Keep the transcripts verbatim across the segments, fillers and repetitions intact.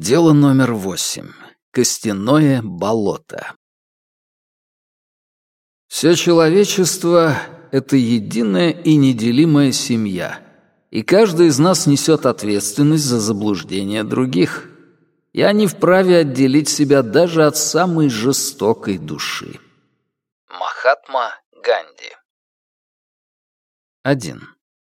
Дело номер восемь. Костяное болото. Все человечество — это единая и неделимая семья, и каждый из нас несет ответственность за заблуждение других. Я не вправе отделить себя даже от самой жестокой души. Махатма Ганди. один.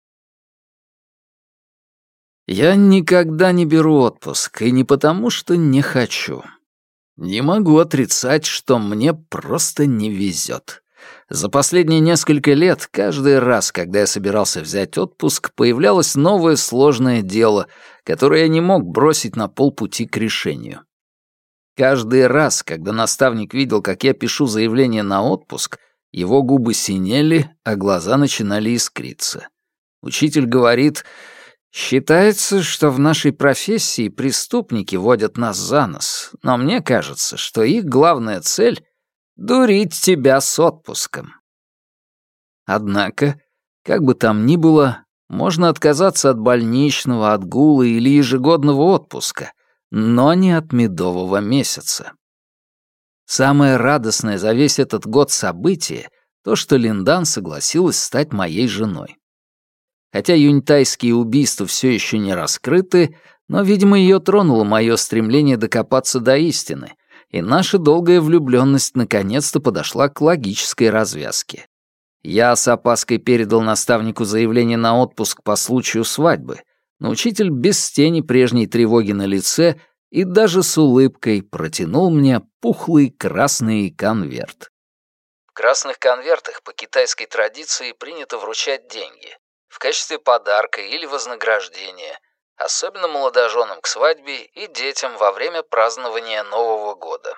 Я никогда не беру отпуск, и не потому, что не хочу. Не могу отрицать, что мне просто не везет. За последние несколько лет, каждый раз, когда я собирался взять отпуск, появлялось новое сложное дело, которое я не мог бросить на полпути к решению. Каждый раз, когда наставник видел, как я пишу заявление на отпуск, его губы синели, а глаза начинали искриться. Учитель говорит: «Считается, что в нашей профессии преступники водят нас за нос, но мне кажется, что их главная цель — дурить тебя с отпуском». Однако, как бы там ни было, можно отказаться от больничного, отгула или ежегодного отпуска, но не от медового месяца. Самое радостное за весь этот год событие — то, что Линдан согласилась стать моей женой. Хотя юньтайские убийства все еще не раскрыты, но, видимо, ее тронуло мое стремление докопаться до истины, и наша долгая влюбленность наконец-то подошла к логической развязке. Я с опаской передал наставнику заявление на отпуск по случаю свадьбы, но учитель без тени прежней тревоги на лице и даже с улыбкой протянул мне пухлый красный конверт. В красных конвертах по китайской традиции принято вручать деньги в качестве подарка или вознаграждения, особенно молодоженам к свадьбе и детям во время празднования Нового года.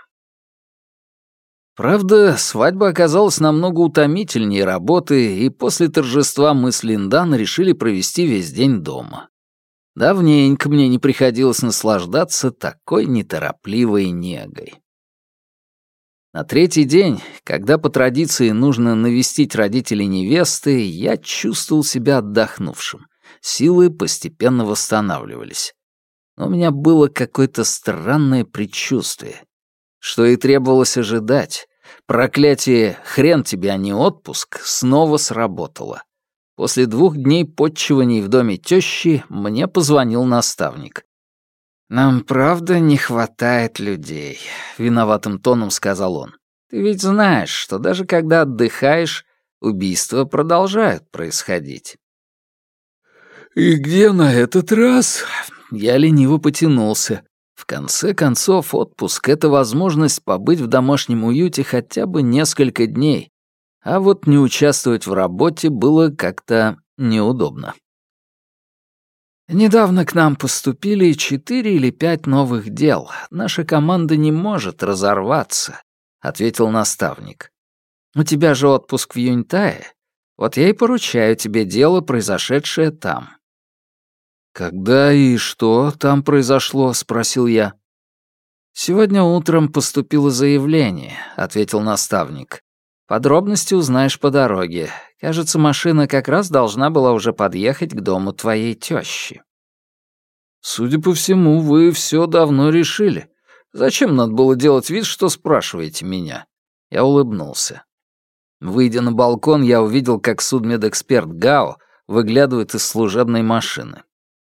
Правда, свадьба оказалась намного утомительнее работы, и после торжества мы с Линдан решили провести весь день дома. Давненько мне не приходилось наслаждаться такой неторопливой негой. На третий день, когда по традиции нужно навестить родителей невесты, я чувствовал себя отдохнувшим. Силы постепенно восстанавливались. Но у меня было какое-то странное предчувствие. Что и требовалось ожидать. Проклятие «хрен тебе, а не отпуск» снова сработало. После двух дней подчиваний в доме тещи мне позвонил наставник. «Нам правда не хватает людей», — виноватым тоном сказал он. «Ты ведь знаешь, что даже когда отдыхаешь, убийства продолжают происходить». «И где на этот раз?» Я лениво потянулся. В конце концов, отпуск — это возможность побыть в домашнем уюте хотя бы несколько дней, а вот не участвовать в работе было как-то неудобно. «Недавно к нам поступили четыре или пять новых дел. Наша команда не может разорваться», — ответил наставник. «У тебя же отпуск в Юньтае. Вот я и поручаю тебе дело, произошедшее там». «Когда и что там произошло?» — спросил я. «Сегодня утром поступило заявление», — ответил наставник. «Подробности узнаешь по дороге. Кажется, машина как раз должна была уже подъехать к дому твоей тещи». «Судя по всему, вы все давно решили. Зачем надо было делать вид, что спрашиваете меня?» Я улыбнулся. Выйдя на балкон, я увидел, как судмедэксперт Гао выглядывает из служебной машины.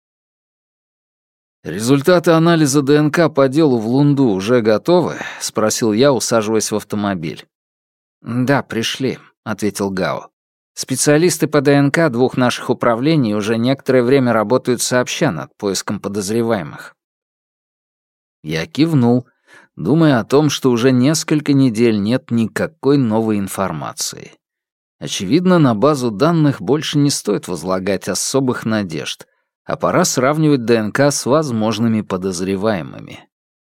«Результаты анализа ДНК по делу в Лунду уже готовы?» — спросил я, усаживаясь в автомобиль. «Да, пришли», — ответил Гао. «Специалисты по ДНК двух наших управлений уже некоторое время работают сообща над поиском подозреваемых». Я кивнул, думая о том, что уже несколько недель нет никакой новой информации. Очевидно, на базу данных больше не стоит возлагать особых надежд, а пора сравнивать ДНК с возможными подозреваемыми.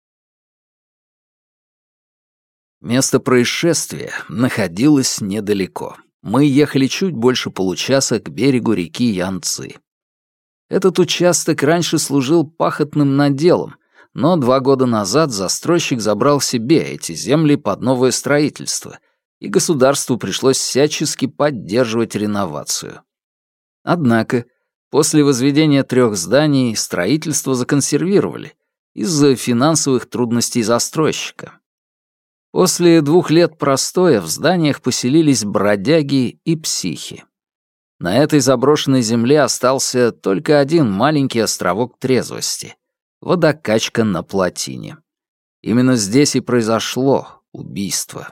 Место происшествия находилось недалеко. Мы ехали чуть больше получаса к берегу реки Янцзы. Этот участок раньше служил пахотным наделом, но два года назад застройщик забрал себе эти земли под новое строительство, и государству пришлось всячески поддерживать реновацию. Однако, после возведения трех зданий строительство законсервировали, из-за финансовых трудностей застройщика. После двух лет простоя в зданиях поселились бродяги и психи. На этой заброшенной земле остался только один маленький островок трезвости — водокачка на плотине. Именно здесь и произошло убийство.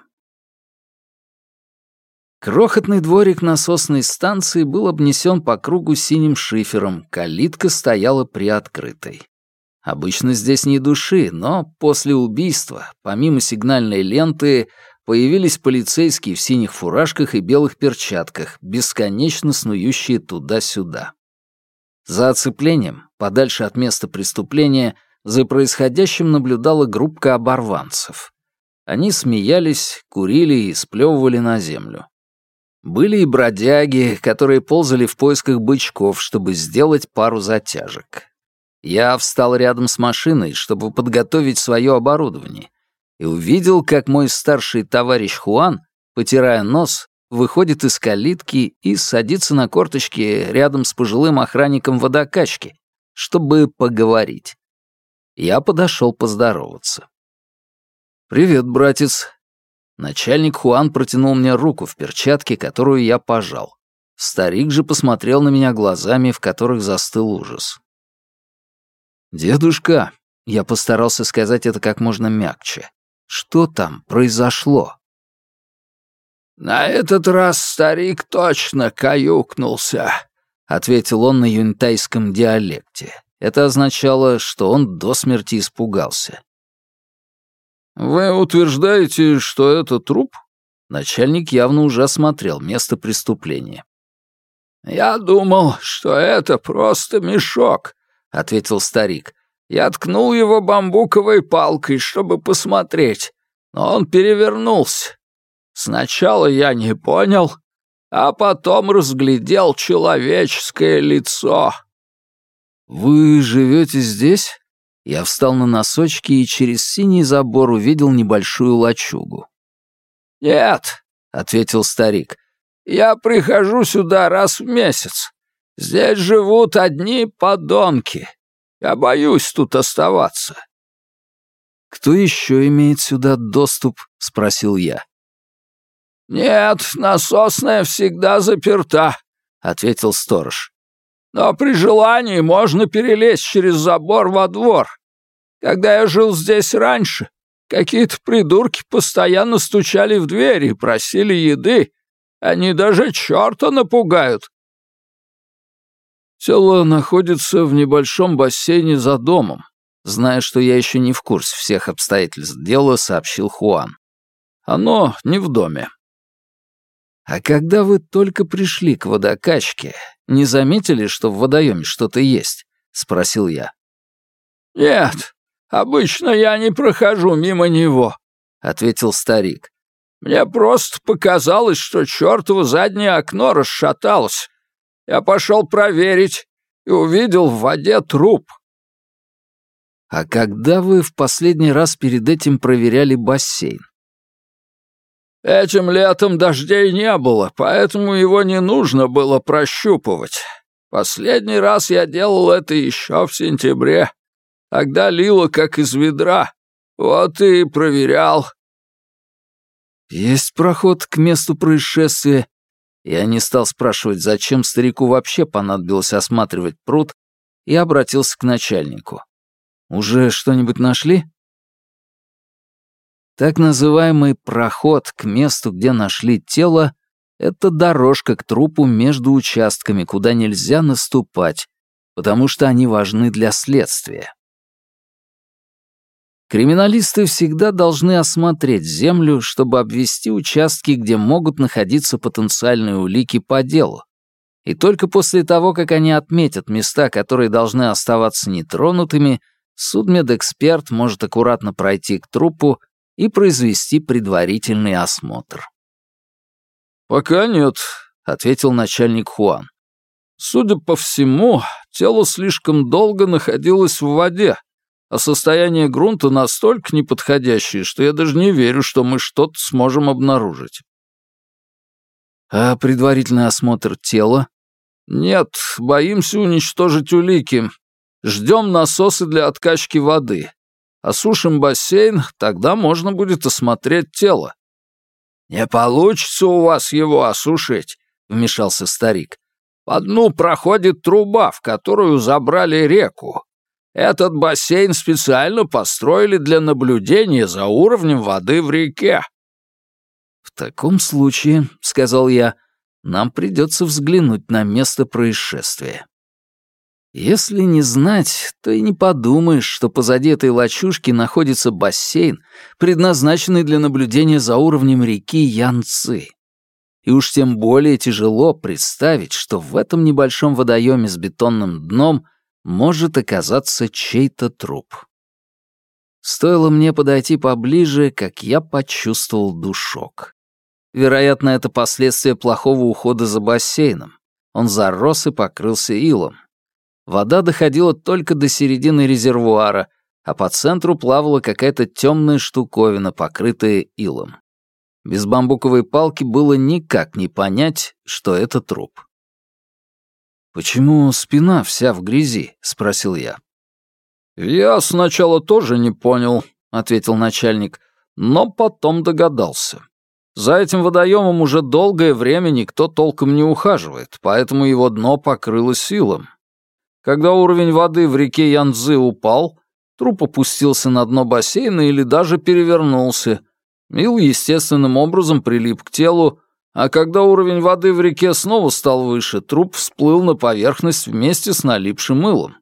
Крохотный дворик насосной станции был обнесен по кругу синим шифером, калитка стояла приоткрытой. Обычно здесь ни души, но после убийства, помимо сигнальной ленты, появились полицейские в синих фуражках и белых перчатках, бесконечно снующие туда-сюда. За оцеплением, подальше от места преступления, за происходящим наблюдала группка оборванцев. Они смеялись, курили и сплевывали на землю. Были и бродяги, которые ползали в поисках бычков, чтобы сделать пару затяжек. Я встал рядом с машиной, чтобы подготовить свое оборудование, и увидел, как мой старший товарищ Хуан, потирая нос, выходит из калитки и садится на корточки рядом с пожилым охранником водокачки, чтобы поговорить. Я подошел поздороваться. «Привет, братец». Начальник Хуан протянул мне руку в перчатке, которую я пожал. Старик же посмотрел на меня глазами, в которых застыл ужас. «Дедушка», — я постарался сказать это как можно мягче, — «что там произошло?» «На этот раз старик точно каюкнулся», — ответил он на юнтайском диалекте. Это означало, что он до смерти испугался. «Вы утверждаете, что это труп?» Начальник явно уже осмотрел место преступления. «Я думал, что это просто мешок», — ответил старик. «Я ткнул его бамбуковой палкой, чтобы посмотреть, но он перевернулся. Сначала я не понял, а потом разглядел человеческое лицо». «Вы живете здесь?» Я встал на носочки и через синий забор увидел небольшую лачугу. «Нет», — ответил старик, — «я прихожу сюда раз в месяц. Здесь живут одни подонки. Я боюсь тут оставаться». «Кто еще имеет сюда доступ?» — спросил я. «Нет, насосная всегда заперта», — ответил сторож. «Но при желании можно перелезть через забор во двор. Когда я жил здесь раньше, какие-то придурки постоянно стучали в дверь и просили еды. Они даже черта напугают». «Тело находится в небольшом бассейне за домом», зная, что я еще не в курсе всех обстоятельств дела, сообщил Хуан. «Оно не в доме». «А когда вы только пришли к водокачке, не заметили, что в водоеме что-то есть?» — спросил я. «Нет, обычно я не прохожу мимо него», — ответил старик. «Мне просто показалось, что чертово заднее окно расшаталось. Я пошел проверить и увидел в воде труп». «А когда вы в последний раз перед этим проверяли бассейн?» «Этим летом дождей не было, поэтому его не нужно было прощупывать. Последний раз я делал это еще в сентябре. Тогда лило как из ведра. Вот и проверял». «Есть проход к месту происшествия?» Я не стал спрашивать, зачем старику вообще понадобилось осматривать пруд, и обратился к начальнику. «Уже что-нибудь нашли?» Так называемый проход к месту, где нашли тело, это дорожка к трупу между участками, куда нельзя наступать, потому что они важны для следствия. Криминалисты всегда должны осмотреть землю, чтобы обвести участки, где могут находиться потенциальные улики по делу. И только после того, как они отметят места, которые должны оставаться нетронутыми, судмедэксперт может аккуратно пройти к трупу и произвести предварительный осмотр. «Пока нет», — ответил начальник Хуан. «Судя по всему, тело слишком долго находилось в воде, а состояние грунта настолько неподходящее, что я даже не верю, что мы что-то сможем обнаружить». «А предварительный осмотр тела?» «Нет, боимся уничтожить улики. Ждем насосы для откачки воды. Осушим бассейн, тогда можно будет осмотреть тело». «Не получится у вас его осушить», — вмешался старик. «По дну проходит труба, в которую забрали реку. Этот бассейн специально построили для наблюдения за уровнем воды в реке». «В таком случае, — сказал я, — нам придется взглянуть на место происшествия. Если не знать, то и не подумаешь, что позади этой лачушки находится бассейн, предназначенный для наблюдения за уровнем реки Янцзы. И уж тем более тяжело представить, что в этом небольшом водоеме с бетонным дном может оказаться чей-то труп. Стоило мне подойти поближе, как я почувствовал душок. Вероятно, это последствия плохого ухода за бассейном. Он зарос и покрылся илом. Вода доходила только до середины резервуара, а по центру плавала какая-то темная штуковина, покрытая илом. Без бамбуковой палки было никак не понять, что это труп. «Почему спина вся в грязи?» — спросил я. «Я сначала тоже не понял», — ответил начальник, «но потом догадался. За этим водоемом уже долгое время никто толком не ухаживает, поэтому его дно покрылось илом. Когда уровень воды в реке Янцзы упал, труп опустился на дно бассейна или даже перевернулся. Ил естественным образом прилип к телу, а когда уровень воды в реке снова стал выше, труп всплыл на поверхность вместе с налипшим илом».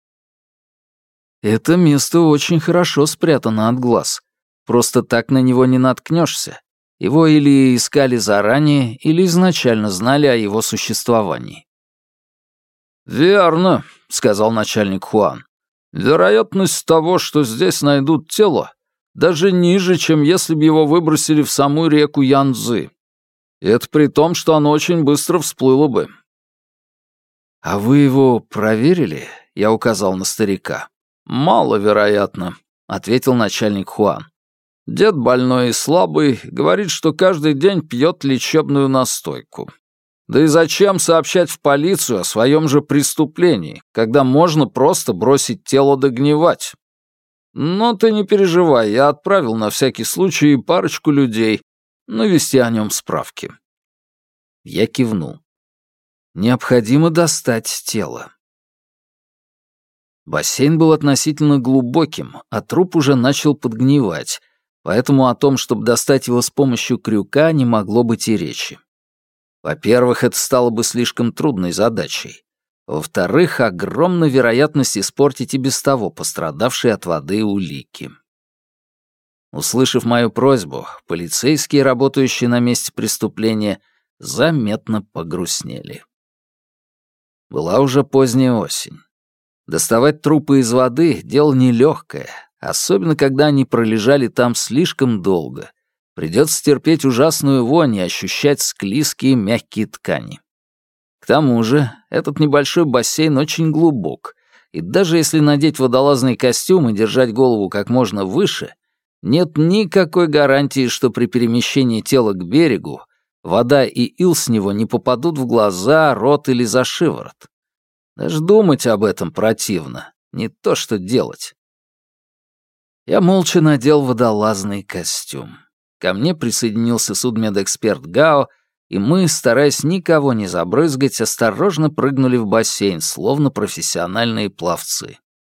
Это место очень хорошо спрятано от глаз. Просто так на него не наткнешься. Его или искали заранее, или изначально знали о его существовании. «Верно», — сказал начальник Хуан. «Вероятность того, что здесь найдут тело, даже ниже, чем если бы его выбросили в саму реку Янцзы. И это при том, что оно очень быстро всплыло бы». «А вы его проверили?» — я указал на старика. «Маловероятно», — ответил начальник Хуан. «Дед больной и слабый, говорит, что каждый день пьет лечебную настойку. Да и зачем сообщать в полицию о своем же преступлении, когда можно просто бросить тело догнивать? Но ты не переживай, я отправил на всякий случай парочку людей навести о нем справки». Я кивнул. «Необходимо достать тело». Бассейн был относительно глубоким, а труп уже начал подгнивать, поэтому о том, чтобы достать его с помощью крюка, не могло быть и речи. Во-первых, это стало бы слишком трудной задачей. Во-вторых, огромна вероятность испортить и без того пострадавшие от воды улики. Услышав мою просьбу, полицейские, работающие на месте преступления, заметно погрустнели. Была уже поздняя осень. Доставать трупы из воды — дело нелегкое, особенно когда они пролежали там слишком долго. Придется терпеть ужасную вонь и ощущать склизкие мягкие ткани. К тому же этот небольшой бассейн очень глубок, и даже если надеть водолазный костюм и держать голову как можно выше, нет никакой гарантии, что при перемещении тела к берегу вода и ил с него не попадут в глаза, рот или за шиворот. Даже думать об этом противно, не то что делать. Я молча надел водолазный костюм. Ко мне присоединился судмедэксперт Гао, и мы, стараясь никого не забрызгать, осторожно прыгнули в бассейн, словно профессиональные пловцы.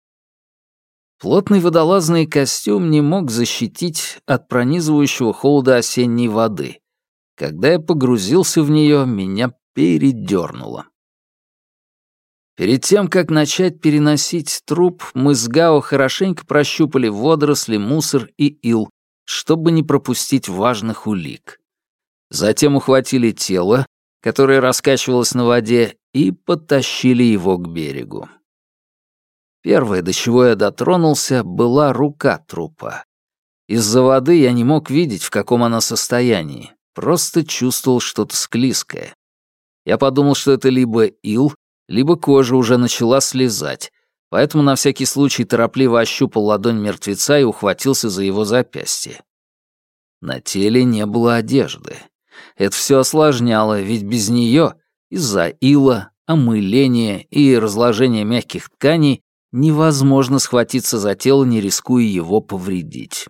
Плотный водолазный костюм не мог защитить от пронизывающего холода осенней воды. Когда я погрузился в нее, меня передернуло. Перед тем, как начать переносить труп, мы с Гао хорошенько прощупали водоросли, мусор и ил, чтобы не пропустить важных улик. Затем ухватили тело, которое раскачивалось на воде, и подтащили его к берегу. Первое, до чего я дотронулся, была рука трупа. Из-за воды я не мог видеть, в каком она состоянии, просто чувствовал что-то склизкое. Я подумал, что это либо ил, либо кожа уже начала слезать, поэтому на всякий случай торопливо ощупал ладонь мертвеца и ухватился за его запястье. На теле не было одежды. Это все осложняло, ведь без нее, из-за ила, омыления и разложения мягких тканей, невозможно схватиться за тело, не рискуя его повредить.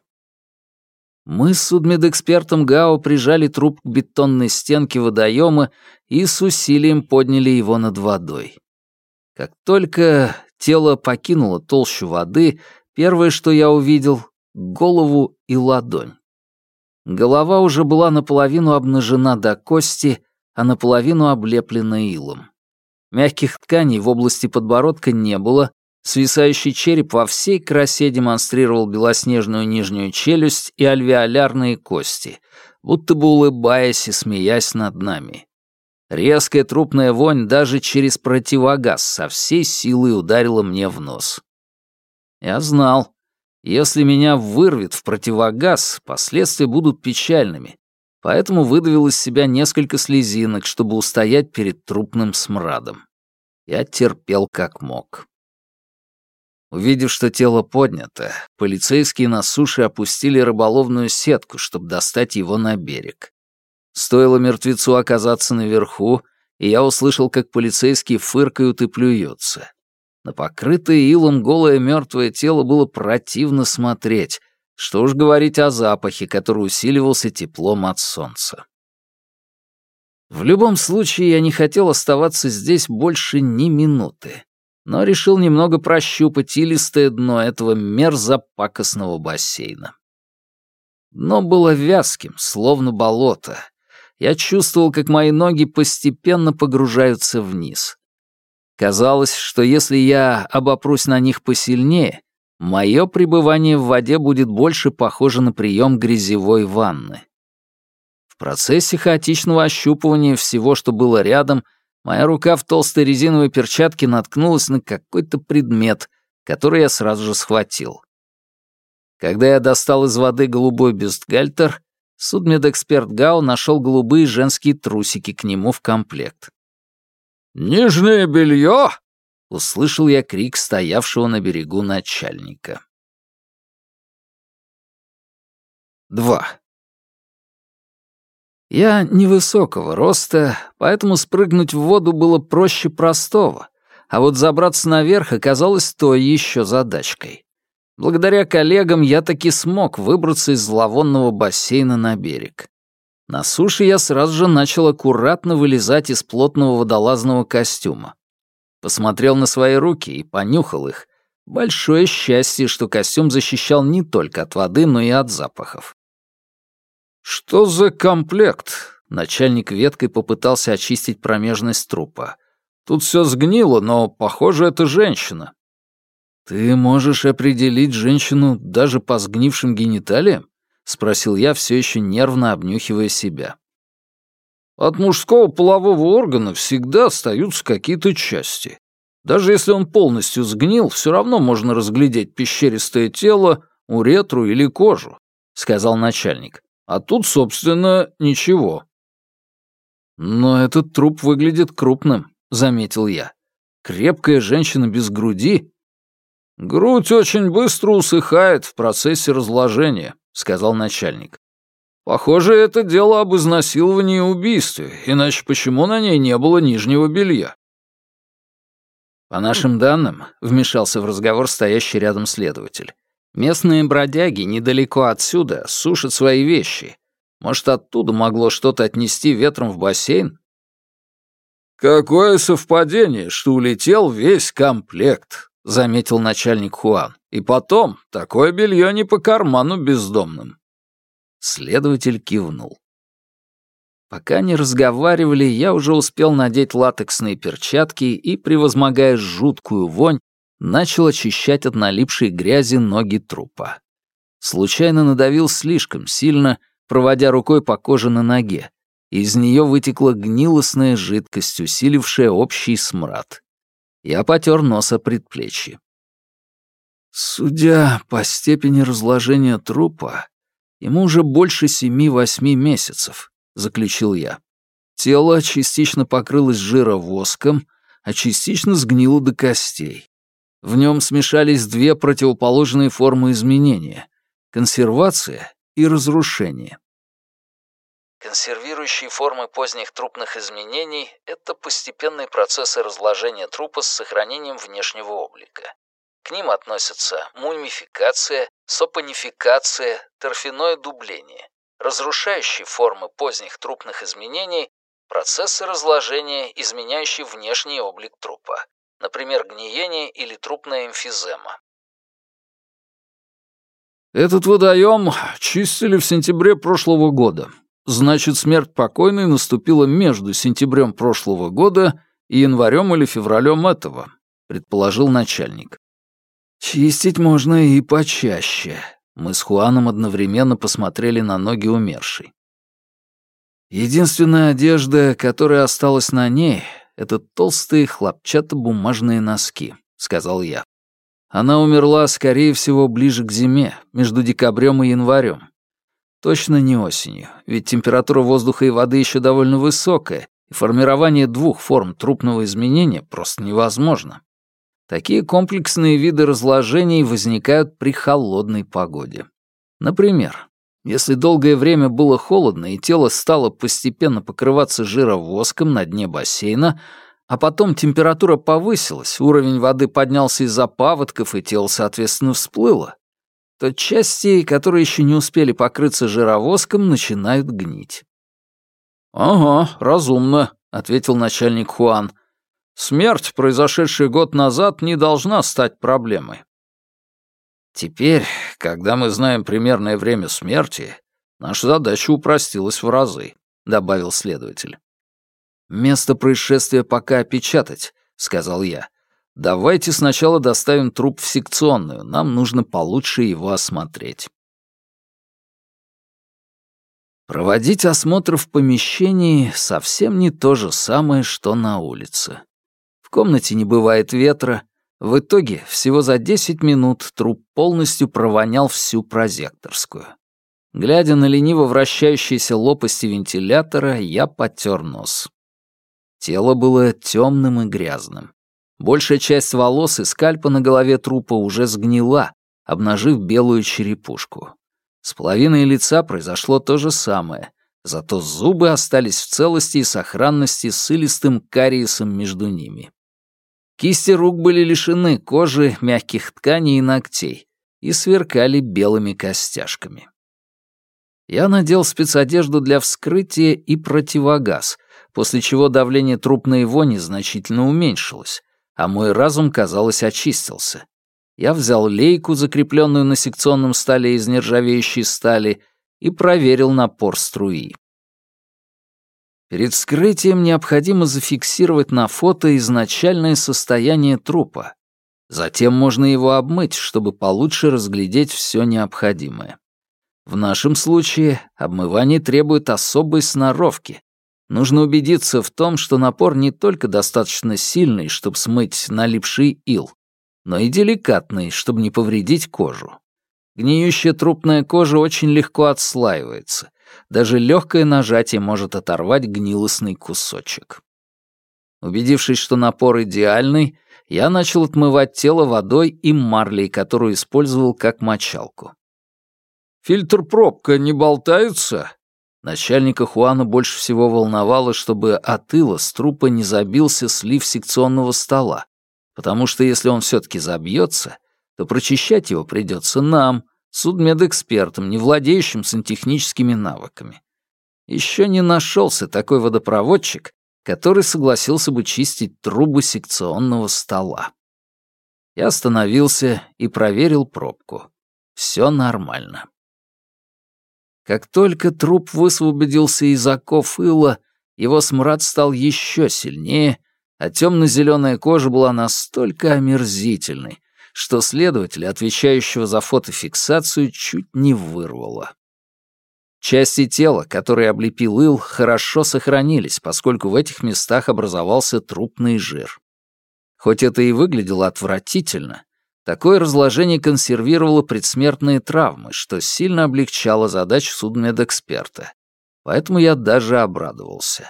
Мы с судмедэкспертом Гао прижали труп к бетонной стенке водоема и с усилием подняли его над водой. Как только тело покинуло толщу воды, первое, что я увидел — голову и ладонь. Голова уже была наполовину обнажена до кости, а наполовину облеплена илом. Мягких тканей в области подбородка не было, свисающий череп во всей красе демонстрировал белоснежную нижнюю челюсть и альвеолярные кости, будто бы улыбаясь и смеясь над нами. Резкая трупная вонь даже через противогаз со всей силой ударила мне в нос. Я знал, если меня вырвет в противогаз, последствия будут печальными, поэтому выдавил из себя несколько слезинок, чтобы устоять перед трупным смрадом. Я терпел как мог. Увидев, что тело поднято, полицейские на суше опустили рыболовную сетку, чтобы достать его на берег. Стоило мертвецу оказаться наверху, и я услышал, как полицейские фыркают и плюются. На покрытое илом голое мертвое тело было противно смотреть, что уж говорить о запахе, который усиливался теплом от солнца. В любом случае, я не хотел оставаться здесь больше ни минуты, но решил немного прощупать илистое дно этого мерзопакостного бассейна. Дно было вязким, словно болото. Я чувствовал, как мои ноги постепенно погружаются вниз. Казалось, что если я обопрусь на них посильнее, мое пребывание в воде будет больше похоже на прием грязевой ванны. В процессе хаотичного ощупывания всего, что было рядом, моя рука в толстой резиновой перчатке наткнулась на какой-то предмет, который я сразу же схватил. Когда я достал из воды голубой бюстгальтер, судмедэксперт Гао нашел голубые женские трусики к нему в комплект. «Нижнее белье!» — услышал я крик стоявшего на берегу начальника. Два. Я невысокого роста, поэтому спрыгнуть в воду было проще простого, а вот забраться наверх оказалось той еще задачкой. Благодаря коллегам я таки смог выбраться из зловонного бассейна на берег. На суше я сразу же начал аккуратно вылезать из плотного водолазного костюма. Посмотрел на свои руки и понюхал их. Большое счастье, что костюм защищал не только от воды, но и от запахов. «Что за комплект?» Начальник веткой попытался очистить промежность трупа. «Тут все сгнило, но, похоже, это женщина». «Ты можешь определить женщину даже по сгнившим гениталиям?» — спросил я, все еще нервно обнюхивая себя. «От мужского полового органа всегда остаются какие-то части. Даже если он полностью сгнил, все равно можно разглядеть пещеристое тело, уретру или кожу», — сказал начальник. «А тут, собственно, ничего». «Но этот труп выглядит крупным», — заметил я. «Крепкая женщина без груди». «Грудь очень быстро усыхает в процессе разложения», — сказал начальник. «Похоже, это дело об изнасиловании и убийстве, иначе почему на ней не было нижнего белья?» «По нашим данным», — вмешался в разговор стоящий рядом следователь, «местные бродяги недалеко отсюда сушат свои вещи. Может, оттуда могло что-то отнести ветром в бассейн?» «Какое совпадение, что улетел весь комплект», — заметил начальник Хуан. «И потом, такое белье не по карману бездомным». Следователь кивнул. Пока не разговаривали, я уже успел надеть латексные перчатки и, превозмогая жуткую вонь, начал очищать от налипшей грязи ноги трупа. Случайно надавил слишком сильно, проводя рукой по коже на ноге. Из нее вытекла гнилостная жидкость, усилившая общий смрад. Я потер нос о предплечье. Судя по степени разложения трупа, ему уже больше семи-восьми месяцев, заключил я. Тело частично покрылось жировоском, а частично сгнило до костей. В нем смешались две противоположные формы изменения — консервация и разрушение. Консервирующие формы поздних трупных изменений — это постепенные процессы разложения трупа с сохранением внешнего облика. К ним относятся мумификация, сопонификация, торфяное дубление, разрушающие формы поздних трупных изменений, процессы разложения, изменяющие внешний облик трупа, например, гниение или трупная эмфизема. Этот водоем чистили в сентябре прошлого года. Значит, смерть покойной наступила между сентябрем прошлого года и январем или февралем этого, предположил начальник. Чистить можно и почаще. Мы с Хуаном одновременно посмотрели на ноги умершей. Единственная одежда, которая осталась на ней, — это толстые хлопчатобумажные носки, — сказал я. Она умерла, скорее всего, ближе к зиме, между декабрем и январем. Точно не осенью, ведь температура воздуха и воды еще довольно высокая, и формирование двух форм трупного изменения просто невозможно. Такие комплексные виды разложений возникают при холодной погоде. Например, если долгое время было холодно и тело стало постепенно покрываться жировоском на дне бассейна, а потом температура повысилась, уровень воды поднялся из-за паводков, и тело, соответственно, всплыло, то части, которые еще не успели покрыться жировоском, начинают гнить. «Ага, разумно», — ответил начальник Хуан. «Смерть, произошедшая год назад, не должна стать проблемой». «Теперь, когда мы знаем примерное время смерти, наша задача упростилась в разы», — добавил следователь. «Место происшествия пока опечатать», — сказал я. «Давайте сначала доставим труп в секционную, нам нужно получше его осмотреть». Проводить осмотр в помещении совсем не то же самое, что на улице. В комнате не бывает ветра. В итоге всего за десять минут труп полностью провонял всю прозекторскую. Глядя на лениво вращающиеся лопасти вентилятора, я потер нос. Тело было темным и грязным. Большая часть волос и скальпа на голове трупа уже сгнила, обнажив белую черепушку. С половиной лица произошло то же самое, зато зубы остались в целости и сохранности с илистым кариесом между ними. Кисти рук были лишены кожи, мягких тканей и ногтей и сверкали белыми костяшками. Я надел спецодежду для вскрытия и противогаз, после чего давление трупной вони значительно уменьшилось, а мой разум, казалось, очистился. Я взял лейку, закрепленную на секционном столе из нержавеющей стали, и проверил напор струи. Перед вскрытием необходимо зафиксировать на фото изначальное состояние трупа. Затем можно его обмыть, чтобы получше разглядеть все необходимое. В нашем случае обмывание требует особой сноровки. Нужно убедиться в том, что напор не только достаточно сильный, чтобы смыть налипший ил, но и деликатный, чтобы не повредить кожу. Гниющая трупная кожа очень легко отслаивается. Даже легкое нажатие может оторвать гнилостный кусочек. Убедившись, что напор идеальный, я начал отмывать тело водой и марлей, которую использовал как мочалку. «Фильтр-пробка не болтается?» Начальника Хуана больше всего волновало, чтобы от ила с трупа не забился слив секционного стола, потому что если он все-таки забьется, то прочищать его придется нам, судмедэкспертам, не владеющим сантехническими навыками. Еще не нашелся такой водопроводчик, который согласился бы чистить трубы секционного стола. Я остановился и проверил пробку. Все нормально. Как только труп высвободился из оков ила, его смрад стал еще сильнее, а темно-зеленая кожа была настолько омерзительной, что следователя, отвечающего за фотофиксацию, чуть не вырвало. Части тела, которые облепил ил, хорошо сохранились, поскольку в этих местах образовался трупный жир. Хоть это и выглядело отвратительно, такое разложение консервировало предсмертные травмы, что сильно облегчало задачу судмедэксперта. Поэтому я даже обрадовался.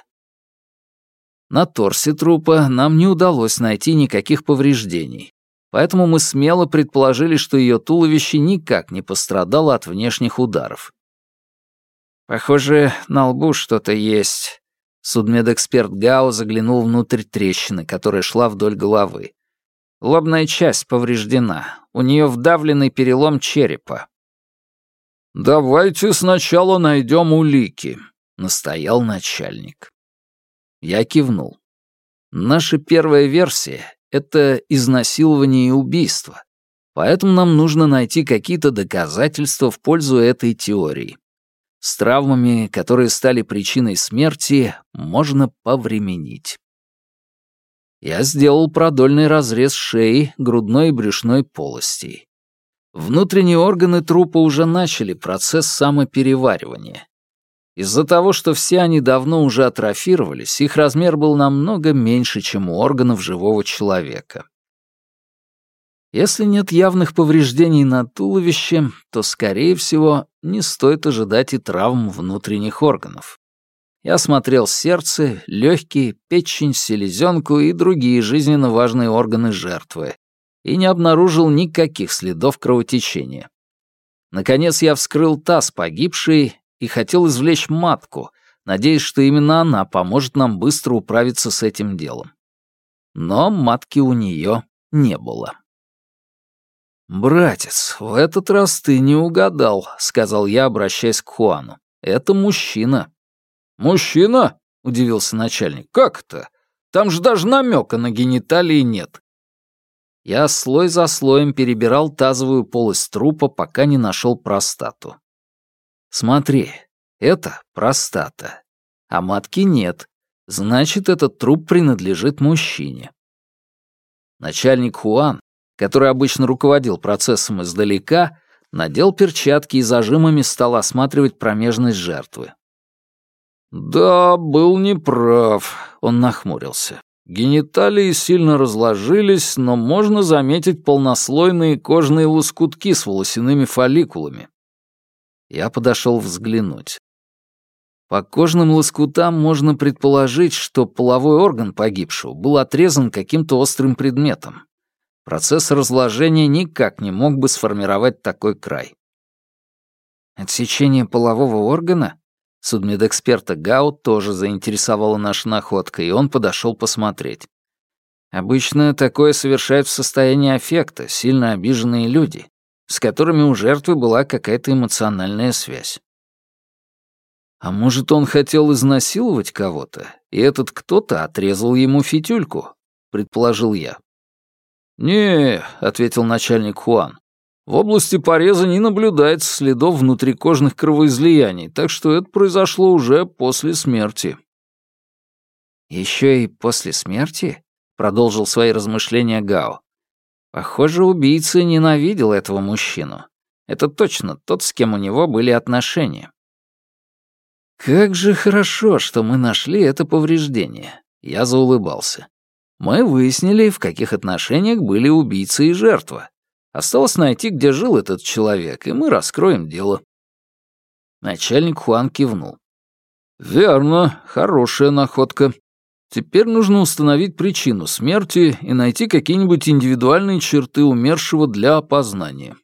На торсе трупа нам не удалось найти никаких повреждений, поэтому мы смело предположили, что ее туловище никак не пострадало от внешних ударов. «Похоже, на лбу что-то есть». Судмедэксперт Гао заглянул внутрь трещины, которая шла вдоль головы. Лобная часть повреждена. У нее вдавленный перелом черепа». «Давайте сначала найдем улики», — настоял начальник. Я кивнул. Наша первая версия — это изнасилование и убийство, поэтому нам нужно найти какие-то доказательства в пользу этой теории. С травмами, которые стали причиной смерти, можно повременить. Я сделал продольный разрез шеи, грудной и брюшной полостей. Внутренние органы трупа уже начали процесс самопереваривания. Из-за того, что все они давно уже атрофировались, их размер был намного меньше, чем у органов живого человека. Если нет явных повреждений на туловище, то, скорее всего, не стоит ожидать и травм внутренних органов. Я осмотрел сердце, легкие, печень, селезенку и другие жизненно важные органы жертвы и не обнаружил никаких следов кровотечения. Наконец я вскрыл таз погибшей и хотел извлечь матку, надеясь, что именно она поможет нам быстро управиться с этим делом. Но матки у нее не было. «Братец, в этот раз ты не угадал», — сказал я, обращаясь к Хуану. «Это мужчина». «Мужчина?» — удивился начальник. «Как это? Там же даже намека на гениталии нет». Я слой за слоем перебирал тазовую полость трупа, пока не нашел простату. «Смотри, это простата, а матки нет. Значит, этот труп принадлежит мужчине». Начальник Хуан, который обычно руководил процессом издалека, надел перчатки и зажимами стал осматривать промежность жертвы. «Да, был неправ», — он нахмурился. «Гениталии сильно разложились, но можно заметить полнослойные кожные лоскутки с волосяными фолликулами». Я подошел взглянуть. По кожным лоскутам можно предположить, что половой орган погибшего был отрезан каким-то острым предметом. Процесс разложения никак не мог бы сформировать такой край. Отсечение полового органа? Судмедэксперта Гао тоже заинтересовала наша находка, и он подошел посмотреть. Обычно такое совершают в состоянии аффекта сильно обиженные люди, с которыми у жертвы была какая-то эмоциональная связь. А может, он хотел изнасиловать кого-то, и этот кто-то отрезал ему фитюльку, предположил я. «Не», — ответил начальник Хуан, — «в области пореза не наблюдается следов внутрикожных кровоизлияний, так что это произошло уже после смерти». «Еще и после смерти?» — продолжил свои размышления Гао. «Похоже, убийца ненавидел этого мужчину. Это точно тот, с кем у него были отношения». «Как же хорошо, что мы нашли это повреждение», — я заулыбался. «Мы выяснили, в каких отношениях были убийца и жертва. Осталось найти, где жил этот человек, и мы раскроем дело». Начальник Хуан кивнул. «Верно, хорошая находка. Теперь нужно установить причину смерти и найти какие-нибудь индивидуальные черты умершего для опознания».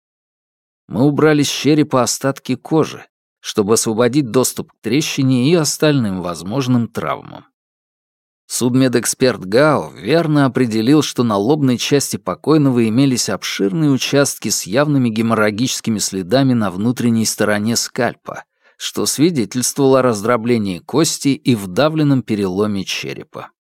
Мы убрали с черепа остатки кожи, чтобы освободить доступ к трещине и остальным возможным травмам. Судмедэксперт Гао верно определил, что на лобной части покойного имелись обширные участки с явными геморрагическими следами на внутренней стороне скальпа, что свидетельствовало о раздроблении кости и вдавленном переломе черепа.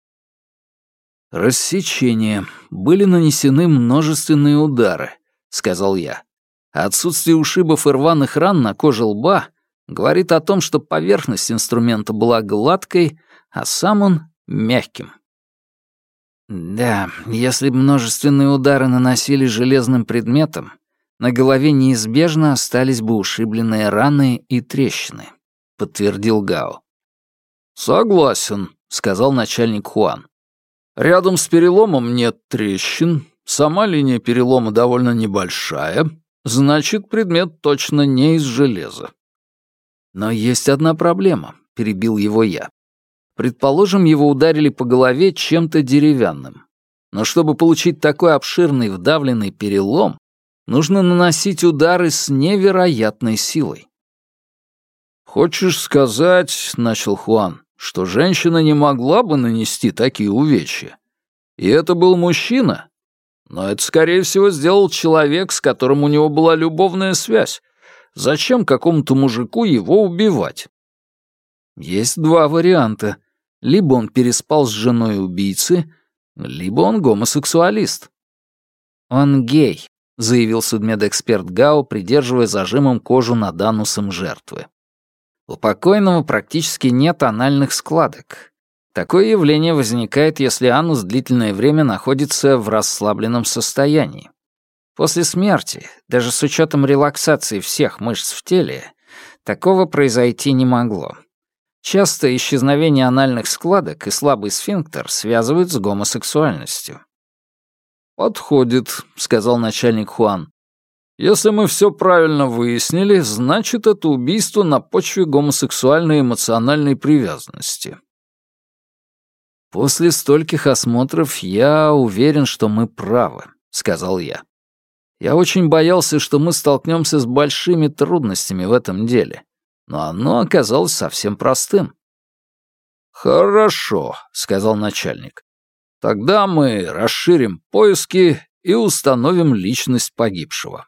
«Рассечения. Были нанесены множественные удары», — сказал я. «Отсутствие ушибов и рваных ран на коже лба говорит о том, что поверхность инструмента была гладкой, а сам он — мягким». «Да, если бы множественные удары наносили железным предметом, на голове неизбежно остались бы ушибленные раны и трещины», — подтвердил Гао. «Согласен», — сказал начальник Хуан. «Рядом с переломом нет трещин, сама линия перелома довольно небольшая, значит, предмет точно не из железа». «Но есть одна проблема», — перебил его я. «Предположим, его ударили по голове чем-то деревянным. Но чтобы получить такой обширный вдавленный перелом, нужно наносить удары с невероятной силой». «Хочешь сказать, — начал Хуан, — что женщина не могла бы нанести такие увечья? И это был мужчина? Но это, скорее всего, сделал человек, с которым у него была любовная связь. Зачем какому-то мужику его убивать? Есть два варианта. Либо он переспал с женой убийцы, либо он гомосексуалист. «Он гей», — заявил судмедэксперт Гао, придерживая зажимом кожу над анусом жертвы. У покойного практически нет анальных складок. Такое явление возникает, если анус длительное время находится в расслабленном состоянии. После смерти, даже с учетом релаксации всех мышц в теле, такого произойти не могло. Часто исчезновение анальных складок и слабый сфинктер связывают с гомосексуальностью. «Подходит», — сказал начальник Хуан. «Если мы все правильно выяснили, значит, это убийство на почве гомосексуальной эмоциональной привязанности». «После стольких осмотров я уверен, что мы правы», — сказал я. «Я очень боялся, что мы столкнемся с большими трудностями в этом деле, но оно оказалось совсем простым». «Хорошо», — сказал начальник. «Тогда мы расширим поиски и установим личность погибшего».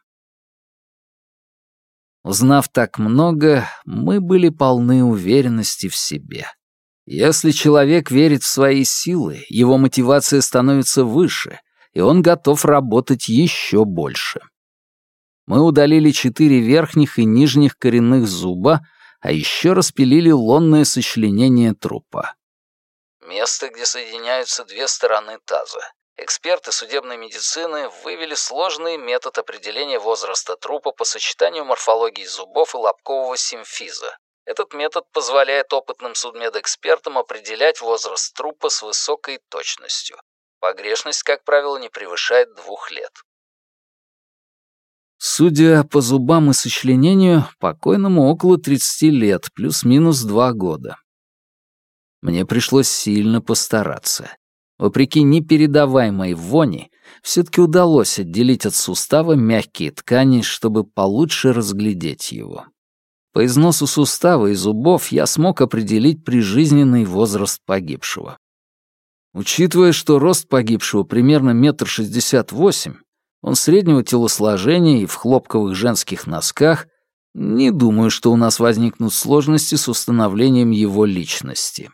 Узнав так много, мы были полны уверенности в себе. Если человек верит в свои силы, его мотивация становится выше, и он готов работать еще больше. Мы удалили четыре верхних и нижних коренных зуба, а еще распилили лонное сочленение трупа. Место, где соединяются две стороны таза. Эксперты судебной медицины вывели сложный метод определения возраста трупа по сочетанию морфологии зубов и лобкового симфиза. Этот метод позволяет опытным судмедэкспертам определять возраст трупа с высокой точностью. Погрешность, как правило, не превышает двух лет. Судя по зубам и сочленению, покойному около тридцати лет, плюс-минус два года. Мне пришлось сильно постараться. Вопреки непередаваемой вони, все-таки удалось отделить от сустава мягкие ткани, чтобы получше разглядеть его. По износу сустава и зубов я смог определить прижизненный возраст погибшего. Учитывая, что рост погибшего примерно метр шестьдесят восемь, он среднего телосложения и в хлопковых женских носках, не думаю, что у нас возникнут сложности с установлением его личности.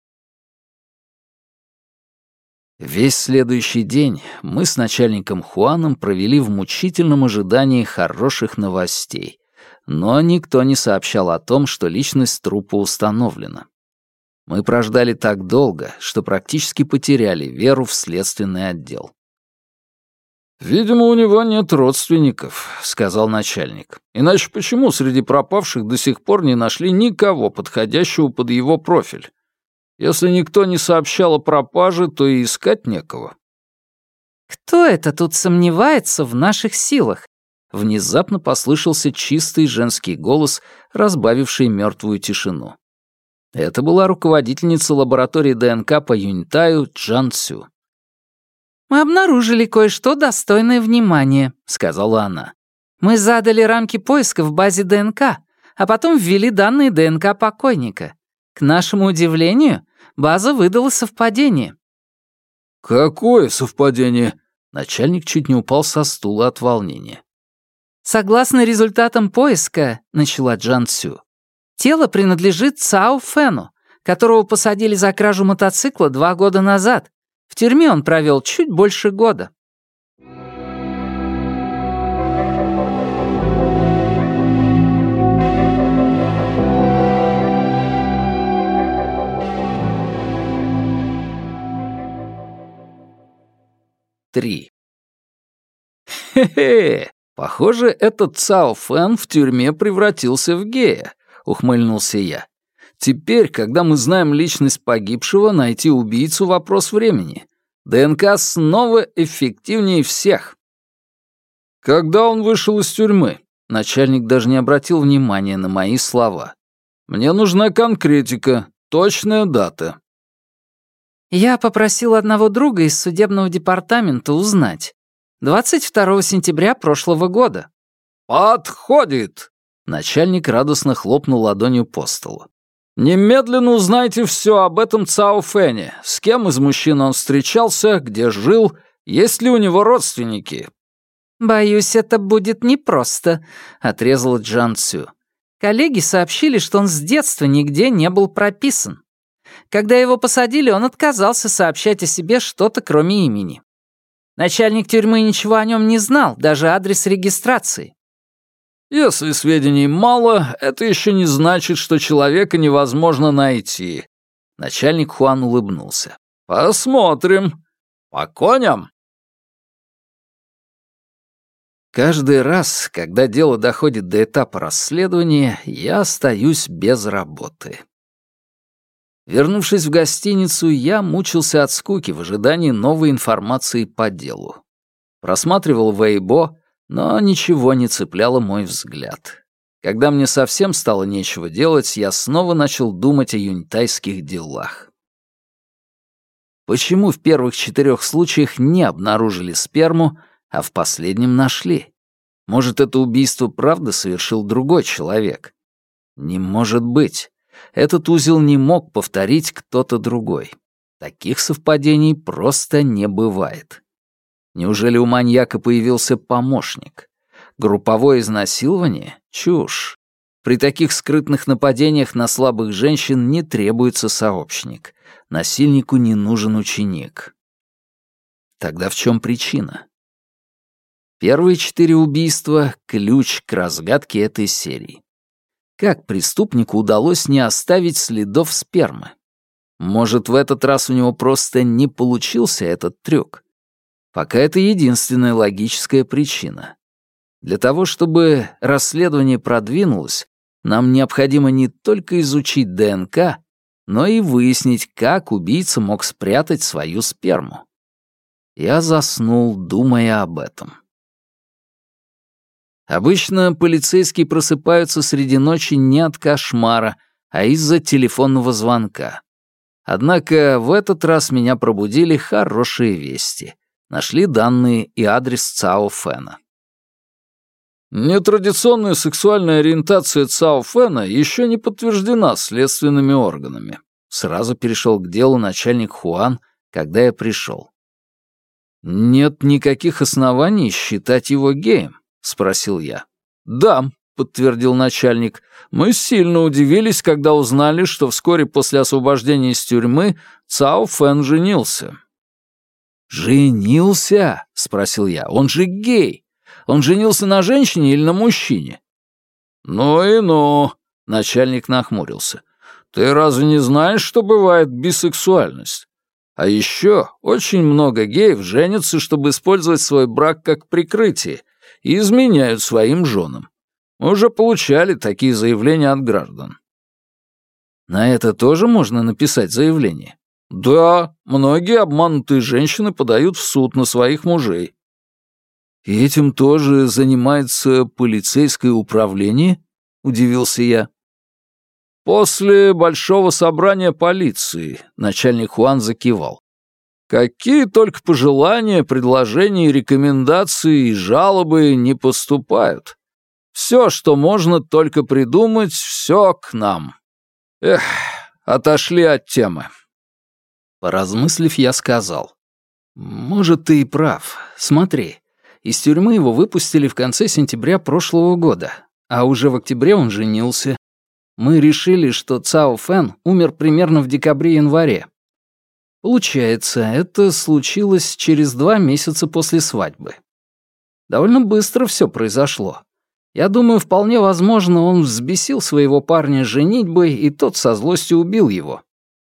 Весь следующий день мы с начальником Хуаном провели в мучительном ожидании хороших новостей, но никто не сообщал о том, что личность трупа установлена. Мы прождали так долго, что практически потеряли веру в следственный отдел. «Видимо, у него нет родственников», — сказал начальник. «Иначе почему среди пропавших до сих пор не нашли никого, подходящего под его профиль? Если никто не сообщал о пропаже, то и искать некого». «Кто это тут сомневается в наших силах?» Внезапно послышался чистый женский голос, разбавивший мертвую тишину. Это была руководительница лаборатории ДНК по Юньтаю Джан Цю. «Мы обнаружили кое-что достойное внимания», — сказала она. «Мы задали рамки поиска в базе ДНК, а потом ввели данные ДНК покойника. К нашему удивлению, база выдала совпадение». «Какое совпадение?» Начальник чуть не упал со стула от волнения. «Согласно результатам поиска», — начала Джан Цю, «тело принадлежит Цао Фэну, которого посадили за кражу мотоцикла два года назад. В тюрьме он провел чуть больше года». Три. «Хе-хе, похоже, этот Цао Фэн в тюрьме превратился в гея», — ухмыльнулся я. «Теперь, когда мы знаем личность погибшего, найти убийцу — вопрос времени. ДНК снова эффективнее всех». «Когда он вышел из тюрьмы?» Начальник даже не обратил внимания на мои слова. «Мне нужна конкретика, точная дата». Я попросил одного друга из судебного департамента узнать. двадцать второго сентября прошлого года. «Подходит!» Начальник радостно хлопнул ладонью по столу. «Немедленно узнайте все об этом Цао Фэне, с кем из мужчин он встречался, где жил, Есть ли у него родственники?» «Боюсь, это будет непросто», — отрезала Джан Цю. «Коллеги сообщили, что он с детства нигде не был прописан. Когда его посадили, он отказался сообщать о себе что-то, кроме имени. Начальник тюрьмы ничего о нем не знал, даже адрес регистрации». «Если сведений мало, это еще не значит, что человека невозможно найти». Начальник Хуан улыбнулся. «Посмотрим. По коням». Каждый раз, когда дело доходит до этапа расследования, я остаюсь без работы. Вернувшись в гостиницу, я мучился от скуки в ожидании новой информации по делу. Просматривал Weibo, но ничего не цепляло мой взгляд. Когда мне совсем стало нечего делать, я снова начал думать о юньтайских делах. Почему в первых четырех случаях не обнаружили сперму, а в последнем нашли? Может, это убийство правда совершил другой человек? Не может быть. Этот узел не мог повторить кто-то другой. Таких совпадений просто не бывает. Неужели у маньяка появился помощник? Групповое изнасилование? Чушь. При таких скрытных нападениях на слабых женщин не требуется сообщник. Насильнику не нужен ученик. Тогда в чем причина? Первые четыре убийства — ключ к разгадке этой серии. Как преступнику удалось не оставить следов спермы? Может, в этот раз у него просто не получился этот трюк? Пока это единственная логическая причина. Для того, чтобы расследование продвинулось, нам необходимо не только изучить ДНК, но и выяснить, как убийца мог спрятать свою сперму. Я заснул, думая об этом. Обычно полицейские просыпаются среди ночи не от кошмара, а из-за телефонного звонка. Однако в этот раз меня пробудили хорошие вести. Нашли данные и адрес Цао Фэна. Нетрадиционная сексуальная ориентация Цао Фэна еще не подтверждена следственными органами. Сразу перешел к делу начальник Хуан, когда я пришел. «Нет никаких оснований считать его геем?» — спросил я. «Да», — подтвердил начальник, — «мы сильно удивились, когда узнали, что вскоре после освобождения из тюрьмы Цао Фэн женился». «Женился?» — спросил я. «Он же гей. Он женился на женщине или на мужчине?» «Ну и ну», — начальник нахмурился. «Ты разве не знаешь, что бывает бисексуальность? А еще очень много геев женятся, чтобы использовать свой брак как прикрытие, и изменяют своим женам. Мы уже получали такие заявления от граждан». «На это тоже можно написать заявление?» «Да, многие обманутые женщины подают в суд на своих мужей». «И этим тоже занимается полицейское управление?» — удивился я. «После большого собрания полиции», — начальник Хуан закивал. «Какие только пожелания, предложения, рекомендации и жалобы не поступают. Все, что можно только придумать, все к нам. Эх, отошли от темы». Поразмыслив, я сказал. «Может, ты и прав. Смотри, из тюрьмы его выпустили в конце сентября прошлого года, а уже в октябре он женился. Мы решили, что Цао Фэн умер примерно в декабре-январе. Получается, это случилось через два месяца после свадьбы. Довольно быстро все произошло. Я думаю, вполне возможно, он взбесил своего парня женитьбой, и тот со злостью убил его».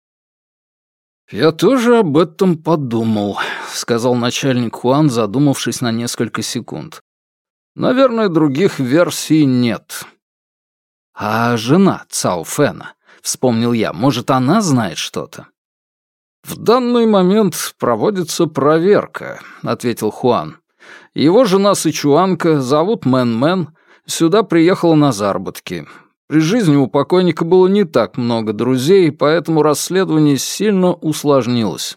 «Я тоже об этом подумал», — сказал начальник Хуан, задумавшись на несколько секунд. «Наверное, других версий нет». «А жена Цао Фэна?» — вспомнил я. «Может, она знает что-то?» «В данный момент проводится проверка», — ответил Хуан. «Его жена сычуанка, зовут Мэн Мэн, сюда приехала на заработки. При жизни у покойника было не так много друзей, поэтому расследование сильно усложнилось».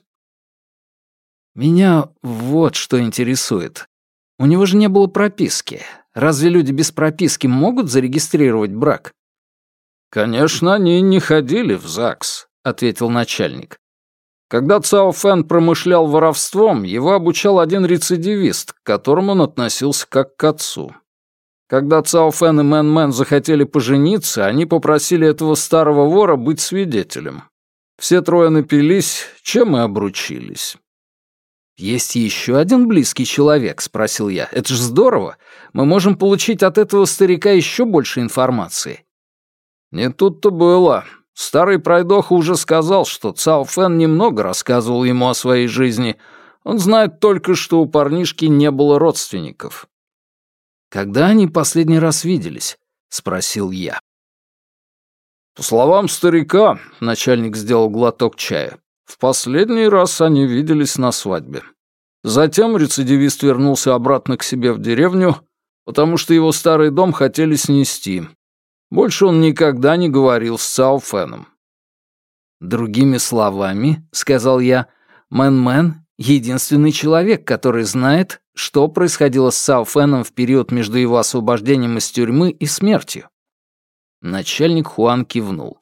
«Меня вот что интересует. У него же не было прописки. Разве люди без прописки могут зарегистрировать брак?» «Конечно, они не ходили в ЗАГС», — ответил начальник. Когда Цао Фэн промышлял воровством, его обучал один рецидивист, к которому он относился как к отцу. Когда Цао Фэн и Мэн Мэн захотели пожениться, они попросили этого старого вора быть свидетелем. Все трое напились, чем и обручились. «Есть еще один близкий человек?» — спросил я. «Это ж здорово! Мы можем получить от этого старика еще больше информации». Не тут-то было. Старый пройдоха уже сказал, что Цао Фэн немного рассказывал ему о своей жизни. Он знает только, что у парнишки не было родственников. «Когда они последний раз виделись?» — спросил я. По словам старика, начальник сделал глоток чая, в последний раз они виделись на свадьбе. Затем рецидивист вернулся обратно к себе в деревню, потому что его старый дом хотели снести. Больше он никогда не говорил с Цао Фэном. «Другими словами, — сказал я, — Мэн Мэн — единственный человек, который знает, что происходило с Цао Фэном в период между его освобождением из тюрьмы и смертью». Начальник Хуан кивнул.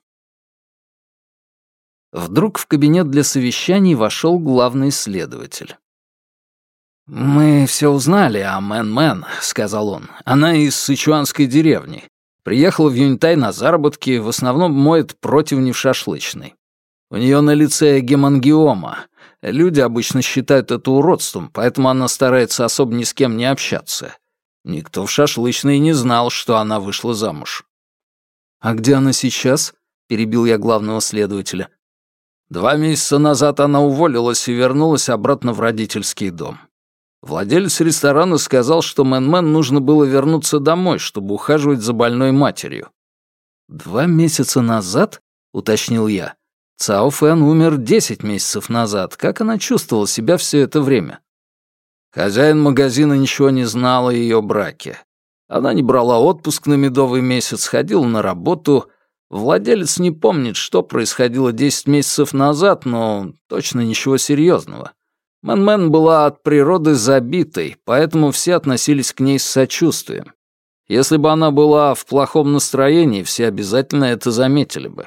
Вдруг в кабинет для совещаний вошел главный следователь. «Мы все узнали о Мэн Мэн», — сказал он. «Она из сычуанской деревни. Приехала в Юньтай на заработки, в основном моет противни в шашлычной. У нее на лице гемангиома. Люди обычно считают это уродством, поэтому она старается особо ни с кем не общаться. Никто в шашлычной не знал, что она вышла замуж». «А где она сейчас?» — перебил я главного следователя. «Два месяца назад она уволилась и вернулась обратно в родительский дом. Владелец ресторана сказал, что Мэн Мэн нужно было вернуться домой, чтобы ухаживать за больной матерью». «Два месяца назад?» — уточнил я. «Цао Фэн умер десять месяцев назад. Как она чувствовала себя все это время?» Хозяин магазина ничего не знал о ее браке. Она не брала отпуск на медовый месяц, ходила на работу. Владелец не помнит, что происходило десять месяцев назад, но точно ничего серьезного. Мэн Мэн была от природы забитой, поэтому все относились к ней с сочувствием. Если бы она была в плохом настроении, все обязательно это заметили бы.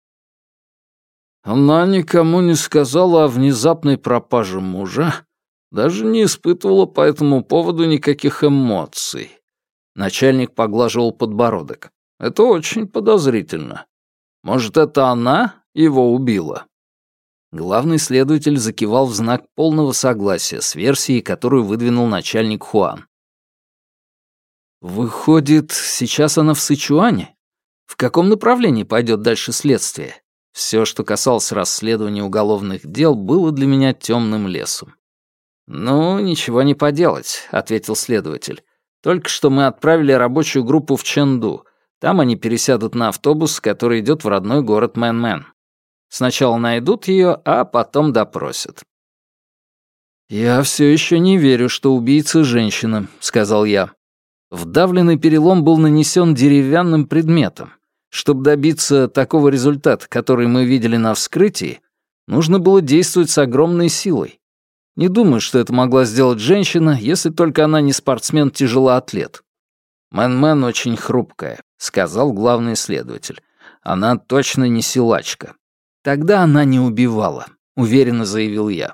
Она никому не сказала о внезапной пропаже мужа, даже не испытывала по этому поводу никаких эмоций. Начальник поглаживал подбородок. Это очень подозрительно. Может, это она его убила? Главный следователь закивал в знак полного согласия с версией, которую выдвинул начальник Хуан. «Выходит, сейчас она в Сычуане? В каком направлении пойдет дальше следствие?» Все, что касалось расследования уголовных дел, было для меня темным лесом. «Ну, ничего не поделать», — ответил следователь. «Только что мы отправили рабочую группу в Чэнду. Там они пересядут на автобус, который идет в родной город Мэн Мэн. Сначала найдут ее, а потом допросят». «Я все еще не верю, что убийца женщина», — сказал я. Вдавленный перелом был нанесен деревянным предметом. Чтобы добиться такого результата, который мы видели на вскрытии, нужно было действовать с огромной силой. Не думаю, что это могла сделать женщина, если только она не спортсмен-тяжелоатлет. «Мэн Мэн очень хрупкая», — сказал главный следователь. «Она точно не силачка». «Тогда она не убивала», — уверенно заявил я.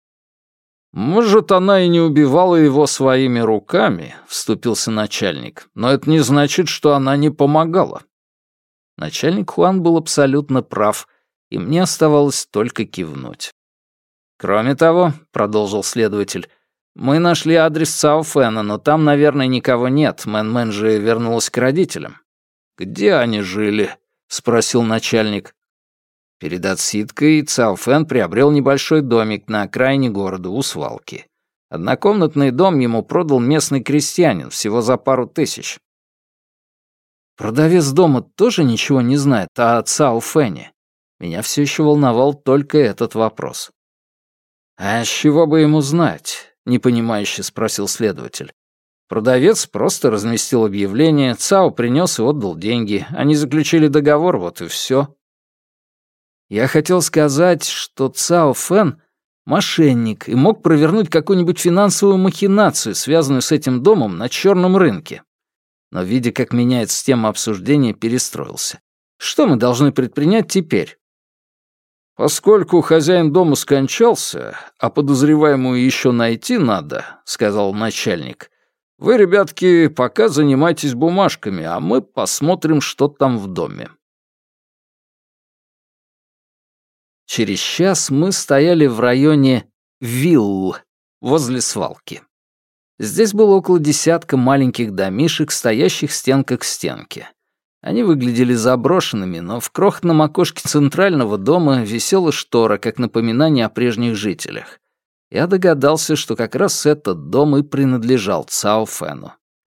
«Может, она и не убивала его своими руками», — вступился начальник, «но это не значит, что она не помогала». Начальник Хуан был абсолютно прав, и мне оставалось только кивнуть. «Кроме того», — продолжил следователь, «мы нашли адрес Цао Фэна, но там, наверное, никого нет. Мэн Мэн же вернулась к родителям». «Где они жили?» — спросил начальник. Перед отсидкой Цао Фэн приобрел небольшой домик на окраине города у свалки. Однокомнатный дом ему продал местный крестьянин всего за пару тысяч. Продавец дома тоже ничего не знает о Цао Фэне. Меня все еще волновал только этот вопрос. «А с чего бы ему знать?» — непонимающе спросил следователь. Продавец просто разместил объявление, Цао принес и отдал деньги. Они заключили договор, вот и все. Я хотел сказать, что Цао Фэн — мошенник и мог провернуть какую-нибудь финансовую махинацию, связанную с этим домом, на черном рынке. Но, видя, как меняется тема обсуждения, перестроился. Что мы должны предпринять теперь? «Поскольку хозяин дома скончался, а подозреваемую еще найти надо», — сказал начальник, «вы, ребятки, пока занимайтесь бумажками, а мы посмотрим, что там в доме». Через час мы стояли в районе Вилл, возле свалки. Здесь было около десятка маленьких домишек, стоящих стенка к стенке. Они выглядели заброшенными, но в крохотном окошке центрального дома висела штора, как напоминание о прежних жителях. Я догадался, что как раз этот дом и принадлежал Цао Фэну.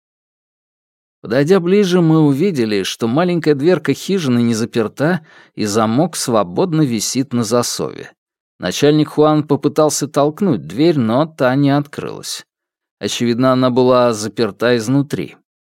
Подойдя ближе, мы увидели, что маленькая дверка хижины не заперта, и замок свободно висит на засове. Начальник Хуан попытался толкнуть дверь, но та не открылась. Очевидно, она была заперта изнутри.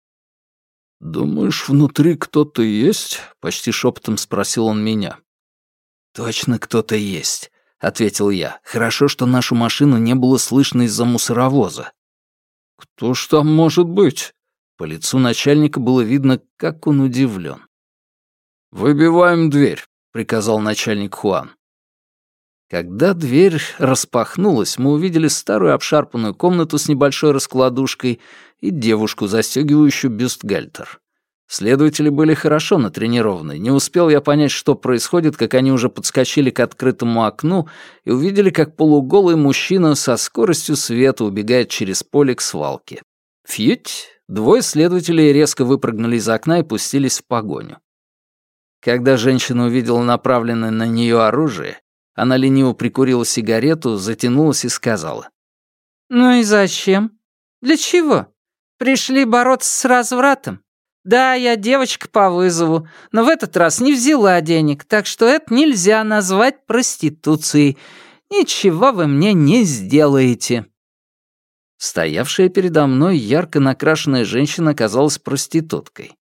«Думаешь, внутри кто-то есть?» — почти шепотом спросил он меня. «Точно кто-то есть», — ответил я. «Хорошо, что нашу машину не было слышно из-за мусоровоза». «Кто ж там может быть?» По лицу начальника было видно, как он удивлен. «Выбиваем дверь», — приказал начальник Хуан. Когда дверь распахнулась, мы увидели старую обшарпанную комнату с небольшой раскладушкой и девушку, застегивающую бюстгальтер. Следователи были хорошо натренированы. Не успел я понять, что происходит, как они уже подскочили к открытому окну и увидели, как полуголый мужчина со скоростью света убегает через поле к свалке. Фьють! Двое следователей резко выпрыгнули из окна и пустились в погоню. Когда женщина увидела направленное на нее оружие, она лениво прикурила сигарету, затянулась и сказала. «Ну и зачем? Для чего? Пришли бороться с развратом? Да, я девочка по вызову, но в этот раз не взяла денег, так что это нельзя назвать проституцией. Ничего вы мне не сделаете». Стоявшая передо мной ярко накрашенная женщина оказалась проституткой.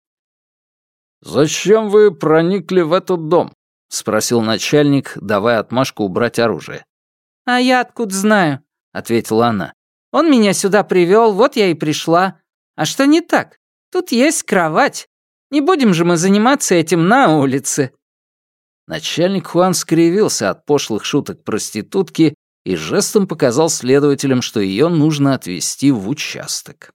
«Зачем вы проникли в этот дом?» — спросил начальник, давая отмашку убрать оружие. «А я откуда знаю?» — ответила она. «Он меня сюда привел, вот я и пришла. А что не так? Тут есть кровать. Не будем же мы заниматься этим на улице». Начальник Хуан скривился от пошлых шуток проститутки и жестом показал следователям, что ее нужно отвезти в участок.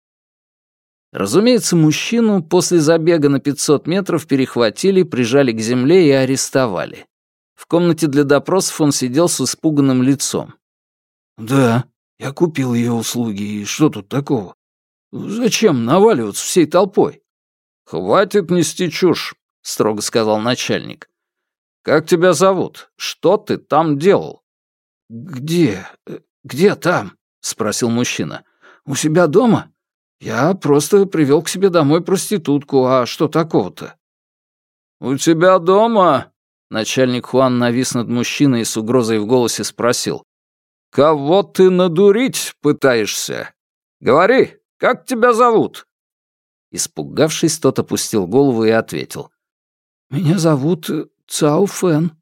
Разумеется, мужчину после забега на пятьсот метров перехватили, прижали к земле и арестовали. В комнате для допросов он сидел с испуганным лицом. «Да, я купил ее услуги, и что тут такого? Зачем наваливаться всей толпой?» «Хватит нести чушь», — строго сказал начальник. «Как тебя зовут? Что ты там делал?» «Где? Где там?» — спросил мужчина. «У себя дома? Я просто привел к себе домой проститутку, а что такого-то?» «У тебя дома?» — начальник Хуан навис над мужчиной и с угрозой в голосе спросил. «Кого ты надурить пытаешься? Говори, как тебя зовут?» Испугавшись, тот опустил голову и ответил. «Меня зовут Цао Фэн».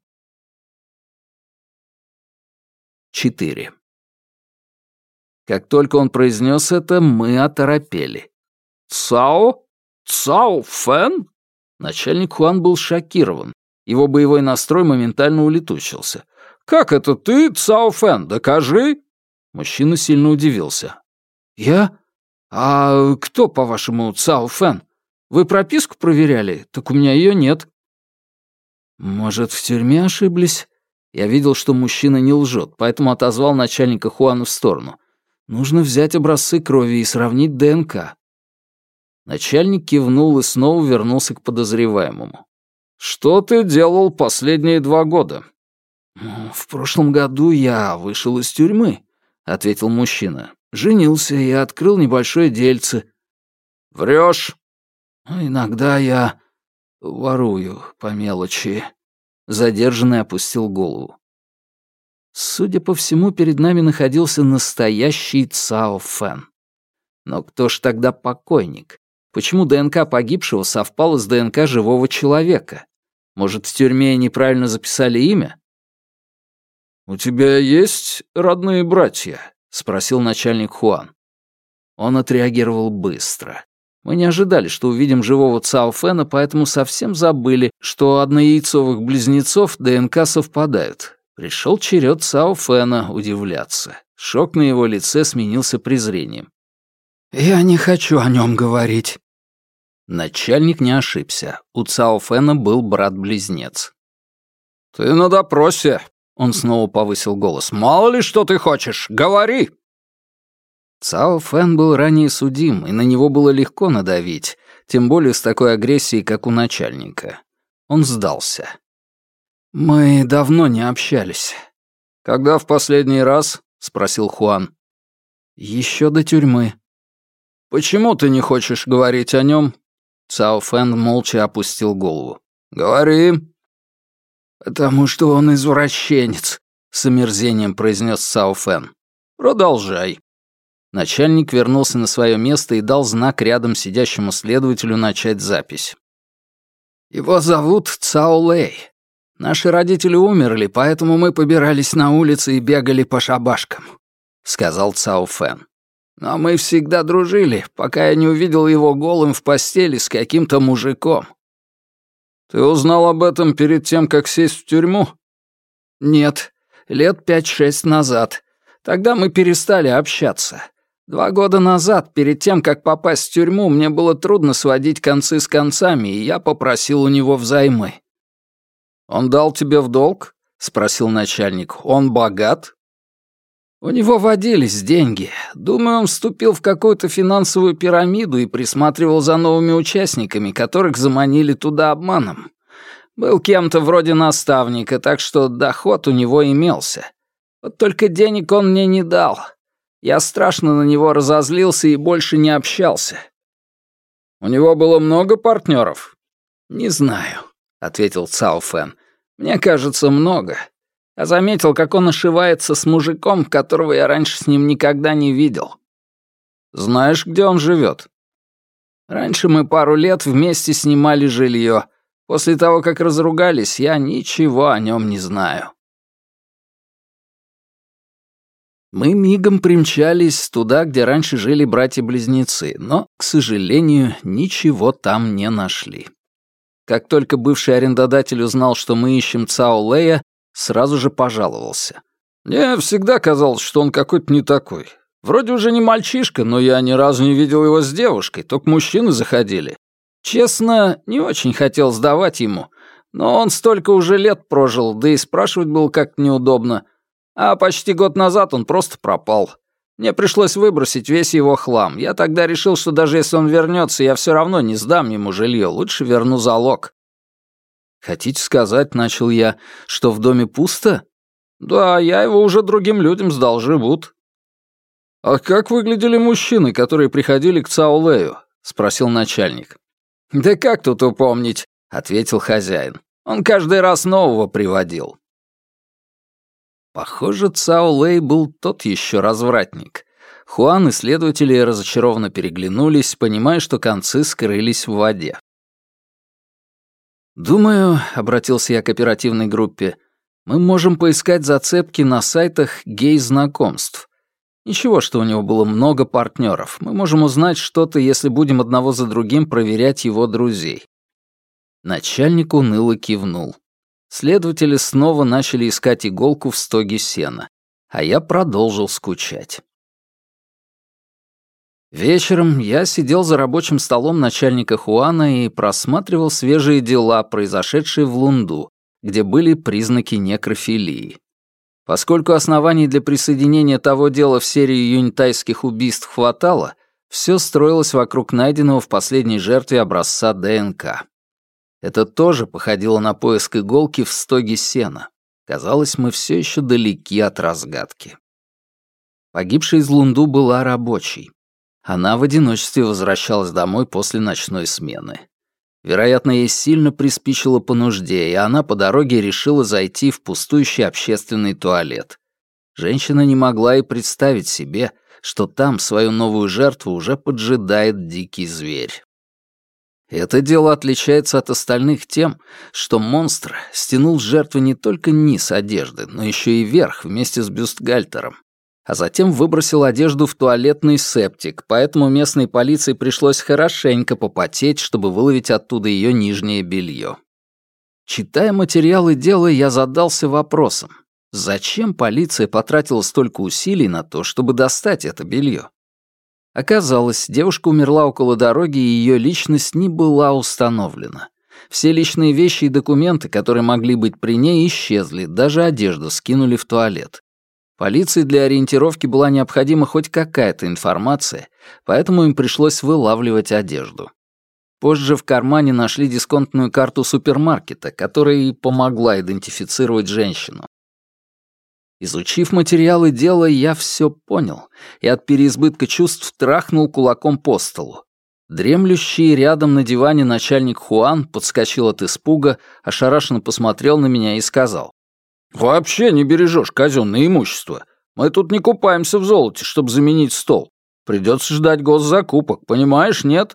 Четыре. Как только он произнес это, мы оторопели. «Цао? Цао Фэн?» Начальник Хуан был шокирован. Его боевой настрой моментально улетучился. «Как это ты, Цао Фэн? Докажи!» Мужчина сильно удивился. «Я? А кто, по-вашему, Цао Фэн? Вы прописку проверяли? Так у меня ее нет». «Может, в тюрьме ошиблись?» Я видел, что мужчина не лжет, поэтому отозвал начальника Хуана в сторону. «Нужно взять образцы крови и сравнить ДНК». Начальник кивнул и снова вернулся к подозреваемому. «Что ты делал последние два года?» «В прошлом году я вышел из тюрьмы», — ответил мужчина. «Женился и открыл небольшое дельце». «Врешь?» «Иногда я ворую по мелочи». Задержанный опустил голову. Судя по всему, перед нами находился настоящий Цао Фэн. Но кто ж тогда покойник? Почему ДНК погибшего совпала с ДНК живого человека? Может, в тюрьме неправильно записали имя? «У тебя есть родные братья?» — спросил начальник Хуан. Он отреагировал быстро. Мы не ожидали, что увидим живого Цао Фэна, поэтому совсем забыли, что у однояйцовых близнецов ДНК совпадают. Пришел черед Цао Фэна удивляться. Шок на его лице сменился презрением. «Я не хочу о нем говорить». Начальник не ошибся. У Цао Фэна был брат-близнец. «Ты на допросе», — он снова повысил голос. «Мало ли что ты хочешь, говори!» Цао Фэн был ранее судим, и на него было легко надавить, тем более с такой агрессией, как у начальника. Он сдался. «Мы давно не общались». «Когда в последний раз?» — спросил Хуан. «Еще до тюрьмы». «Почему ты не хочешь говорить о нем?» Цао Фэн молча опустил голову. «Говори». «Потому что он извращенец», — с омерзением произнес Цао Фэн. «Продолжай». Начальник вернулся на свое место и дал знак рядом сидящему следователю начать запись. «Его зовут Цао Лэй. Наши родители умерли, поэтому мы побирались на улице и бегали по шабашкам», — сказал Цао Фэн. «Но мы всегда дружили, пока я не увидел его голым в постели с каким-то мужиком». «Ты узнал об этом перед тем, как сесть в тюрьму?» «Нет, лет пять-шесть назад. Тогда мы перестали общаться. Два года назад, перед тем, как попасть в тюрьму, мне было трудно сводить концы с концами, и я попросил у него взаймы». «Он дал тебе в долг?» — спросил начальник. «Он богат?» «У него водились деньги. Думаю, он вступил в какую-то финансовую пирамиду и присматривал за новыми участниками, которых заманили туда обманом. Был кем-то вроде наставника, так что доход у него имелся. Вот только денег он мне не дал. Я страшно на него разозлился и больше не общался». «У него было много партнеров?» «Не знаю», — ответил Цао Фэн. «Мне кажется, много. Я заметил, как он ошивается с мужиком, которого я раньше с ним никогда не видел». «Знаешь, где он живет?» «Раньше мы пару лет вместе снимали жилье. После того, как разругались, я ничего о нем не знаю». Мы мигом примчались туда, где раньше жили братья-близнецы, но, к сожалению, ничего там не нашли. Как только бывший арендодатель узнал, что мы ищем Цао Лэя, сразу же пожаловался. «Мне всегда казалось, что он какой-то не такой. Вроде уже не мальчишка, но я ни разу не видел его с девушкой, только мужчины заходили. Честно, не очень хотел сдавать ему, но он столько уже лет прожил, да и спрашивать было как-то неудобно. А почти год назад он просто пропал. Мне пришлось выбросить весь его хлам. Я тогда решил, что даже если он вернется, я все равно не сдам ему жилье, лучше верну залог». «Хотите сказать, — начал я, — что в доме пусто?» «Да, я его уже другим людям сдал, живут». «А как выглядели мужчины, которые приходили к Цао Лэю?» — спросил начальник. «Да как тут упомнить?» — ответил хозяин. «Он каждый раз нового приводил». Похоже, Цао Лэй был тот еще развратник. Хуан и следователи разочарованно переглянулись, понимая, что концы скрылись в воде. «Думаю, — обратился я к оперативной группе, — мы можем поискать зацепки на сайтах гей-знакомств. Ничего, что у него было много партнеров. Мы можем узнать что-то, если будем одного за другим проверять его друзей». Начальник уныло кивнул. Следователи снова начали искать иголку в стоге сена, а я продолжил скучать. Вечером я сидел за рабочим столом начальника Хуана и просматривал свежие дела, произошедшие в Лунду, где были признаки некрофилии. Поскольку оснований для присоединения того дела в серию юньтайских убийств хватало, все строилось вокруг найденного в последней жертве образца ДНК. Это тоже походило на поиск иголки в стоге сена. Казалось, мы все еще далеки от разгадки. Погибшая из Лунду была рабочей. Она в одиночестве возвращалась домой после ночной смены. Вероятно, ей сильно приспичило по нужде, и она по дороге решила зайти в пустующий общественный туалет. Женщина не могла и представить себе, что там свою новую жертву уже поджидает дикий зверь. Это дело отличается от остальных тем, что монстр стянул с жертвы не только низ одежды, но еще и верх вместе с бюстгальтером. а затем выбросил одежду в туалетный септик, поэтому местной полиции пришлось хорошенько попотеть, чтобы выловить оттуда ее нижнее белье. Читая материалы дела, я задался вопросом, зачем полиция потратила столько усилий на то, чтобы достать это белье? Оказалось, девушка умерла около дороги, и ее личность не была установлена. Все личные вещи и документы, которые могли быть при ней, исчезли, даже одежду скинули в туалет. Полиции для ориентировки была необходима хоть какая-то информация, поэтому им пришлось вылавливать одежду. Позже в кармане нашли дисконтную карту супермаркета, которая и помогла идентифицировать женщину. Изучив материалы дела, я все понял и от переизбытка чувств трахнул кулаком по столу. Дремлющий рядом на диване начальник Хуан подскочил от испуга, ошарашенно посмотрел на меня и сказал: «Вообще не бережешь казенное имущество. Мы тут не купаемся в золоте, чтобы заменить стол. Придется ждать госзакупок, понимаешь, нет?»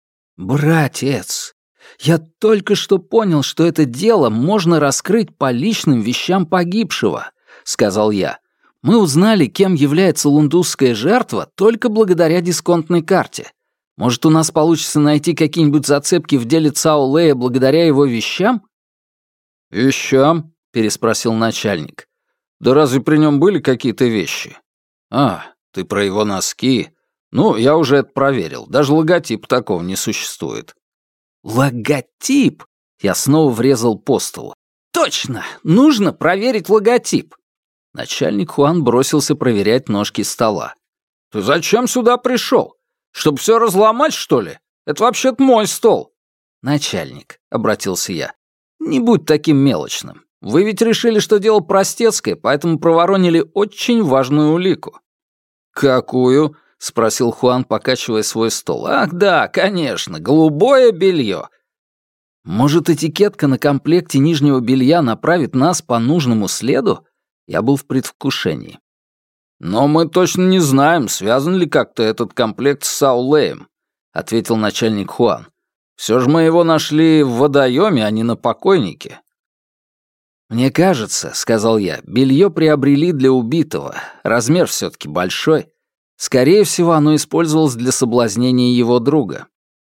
«Братец, я только что понял, что это дело можно раскрыть по личным вещам погибшего», — сказал я. «Мы узнали, кем является лундузская жертва, только благодаря дисконтной карте. Может, у нас получится найти какие-нибудь зацепки в деле Цао Лэя благодаря его вещам?» «Вещам?» — переспросил начальник. «Да разве при нем были какие-то вещи?» «А, ты про его носки? Ну, я уже это проверил. Даже логотипа такого не существует». «Логотип?» — я снова врезал по столу. «Точно! Нужно проверить логотип!» Начальник Хуан бросился проверять ножки стола. «Ты зачем сюда пришел? Чтобы все разломать, что ли? Это вообще-то мой стол!» «Начальник», — обратился я, — «не будь таким мелочным. Вы ведь решили, что дело простецкое, поэтому проворонили очень важную улику». «Какую?» — спросил Хуан, покачивая свой стол. «Ах да, конечно, голубое белье. Может, этикетка на комплекте нижнего белья направит нас по нужному следу?» Я был в предвкушении. «Но мы точно не знаем, связан ли как-то этот комплект с Цао Лэем», — ответил начальник Хуан. «Все же мы его нашли в водоеме, а не на покойнике». «Мне кажется, — сказал я, — белье приобрели для убитого. Размер все-таки большой. Скорее всего, оно использовалось для соблазнения его друга».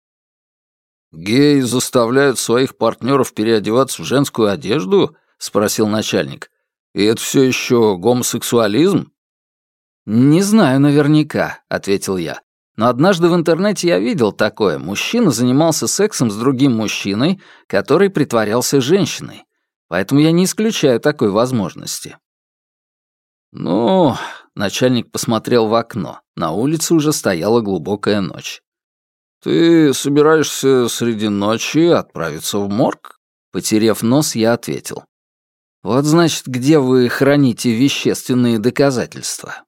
«Геи заставляют своих партнеров переодеваться в женскую одежду?» — спросил начальник. «И это все еще гомосексуализм?» «Не знаю наверняка», — ответил я. «Но однажды в интернете я видел такое. Мужчина занимался сексом с другим мужчиной, который притворялся женщиной. Поэтому я не исключаю такой возможности». «Ну...» — начальник посмотрел в окно. На улице уже стояла глубокая ночь. «Ты собираешься среди ночи отправиться в морг?» Потерев нос, я ответил. «Вот, значит, где вы храните вещественные доказательства».